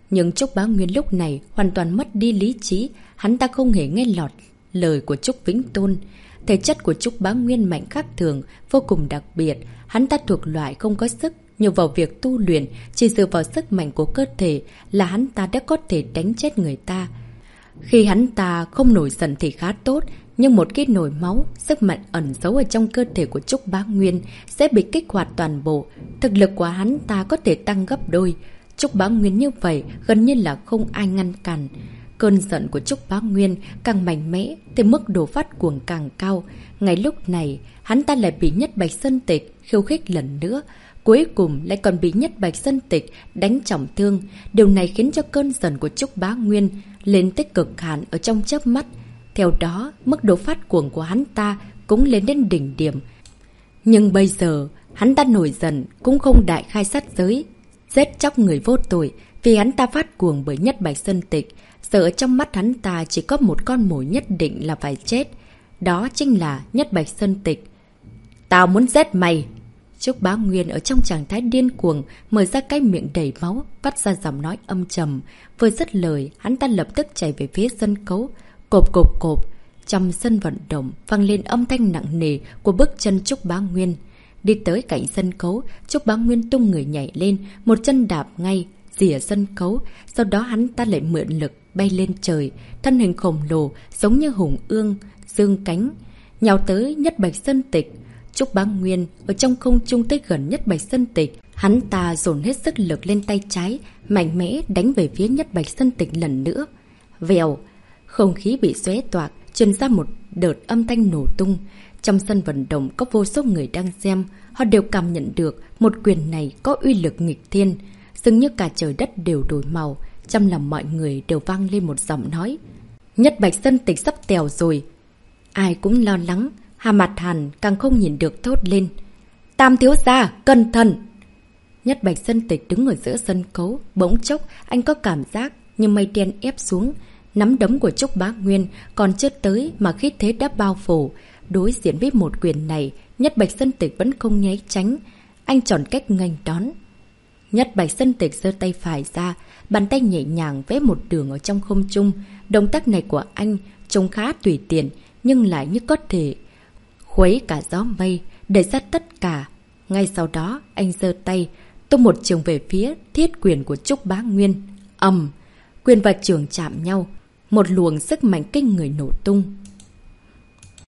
Speaker 1: Nhưng Trúc Bá Nguyên lúc này hoàn toàn mất đi lý trí, hắn ta không hề nghe lọt lời của Trúc Vĩnh Tôn. Thể chất của Trúc Bá Nguyên mạnh khác thường, vô cùng đặc biệt, hắn ta thuộc loại không có sức, nhờ vào việc tu luyện, chỉ dựa vào sức mạnh của cơ thể là hắn ta đã có thể đánh chết người ta. Khi hắn ta không nổi giận thì khá tốt, nhưng một khi nổi máu, sức mạnh ẩn giấu ở trong cơ thể của Trúc Bá Nguyên sẽ bị kích hoạt toàn bộ, thực lực của hắn ta có thể tăng gấp đôi. Trúc Bá Nguyên như vậy gần như là không ai ngăn cản. Cơn giận của Trúc Bá Nguyên càng mạnh mẽ thì mức độ phát cuồng càng cao. Ngay lúc này, hắn ta lại bị Nhất Bạch Sơn Tịch khiêu khích lần nữa. Cuối cùng lại còn bị Nhất Bạch Sơn Tịch đánh trọng thương. Điều này khiến cho cơn giận của Trúc Bá Nguyên lên tới cực hạn ở trong chớp mắt. Theo đó, mức độ phát cuồng của hắn ta cũng lên đến đỉnh điểm. Nhưng bây giờ, hắn ta nổi giận cũng không đại khai sát giới, giết chóc người vô tội, vì hắn ta phát cuồng bởi Nhất Bạch Sơn Tịch. Giờ ở trong mắt hắn ta chỉ có một con mồi nhất định là phải chết. Đó chính là Nhất Bạch Sơn Tịch. Tao muốn giết mày! Trúc Bá Nguyên ở trong trạng thái điên cuồng, mở ra cái miệng đầy máu, phát ra giọng nói âm trầm. Vừa dứt lời, hắn ta lập tức chạy về phía sân khấu. Cộp cộp cộp, trong sân vận động vang lên âm thanh nặng nề của bước chân Trúc Bá Nguyên. Đi tới cạnh sân khấu, Trúc Bá Nguyên tung người nhảy lên, một chân đạp ngay, rỉa sân khấu. Sau đó hắn ta lại mượn lực bay lên trời, thân hình khổng lồ giống như hùng ương, dương cánh, nhào tới Nhất Bạch Sơn Tịch. Trúc Bá Nguyên ở trong không trung tới gần Nhất Bạch Sơn Tịch, hắn ta dồn hết sức lực lên tay trái, mạnh mẽ đánh về phía Nhất Bạch Sơn Tịch lần nữa. Vèo, không khí bị xé toạc, truyền ra một đợt âm thanh nổ tung. Trong sân vận động có vô số người đang xem, họ đều cảm nhận được một quyền này có uy lực nghịch thiên, dường như cả trời đất đều đổi màu. Trong lòng mọi người đều vang lên một giọng nói: Nhất Bạch Sơn Tịch sắp tèo rồi. Ai cũng lo lắng, Hà Mạt Hàn càng không nhìn được thốt lên: Tam thiếu gia, cẩn thận! Nhất Bạch Sơn Tịch đứng ở giữa sân khấu, bỗng chốc anh có cảm giác như mây đen ép xuống. Nắm đấm của Trúc Bá Nguyên còn chưa tới mà khí thế đã bao phủ. Đối diện với một quyền này, Nhất Bạch Sơn Tịch vẫn không nháy tránh, anh chọn cách nghênh đón. Nhất Bạch Sơn Tịch giơ tay phải ra, bàn tay nhẹ nhàng vẽ một đường ở trong không trung. Động tác này của anh trông khá tùy tiện, nhưng lại như có thể khuấy cả gió mây, đẩy ra tất cả. Ngay sau đó, anh giơ tay tung một trường về phía thiết quyền của Trúc Bá Nguyên. Ầm, quyền và trường chạm nhau, một luồng sức mạnh kinh người nổ tung.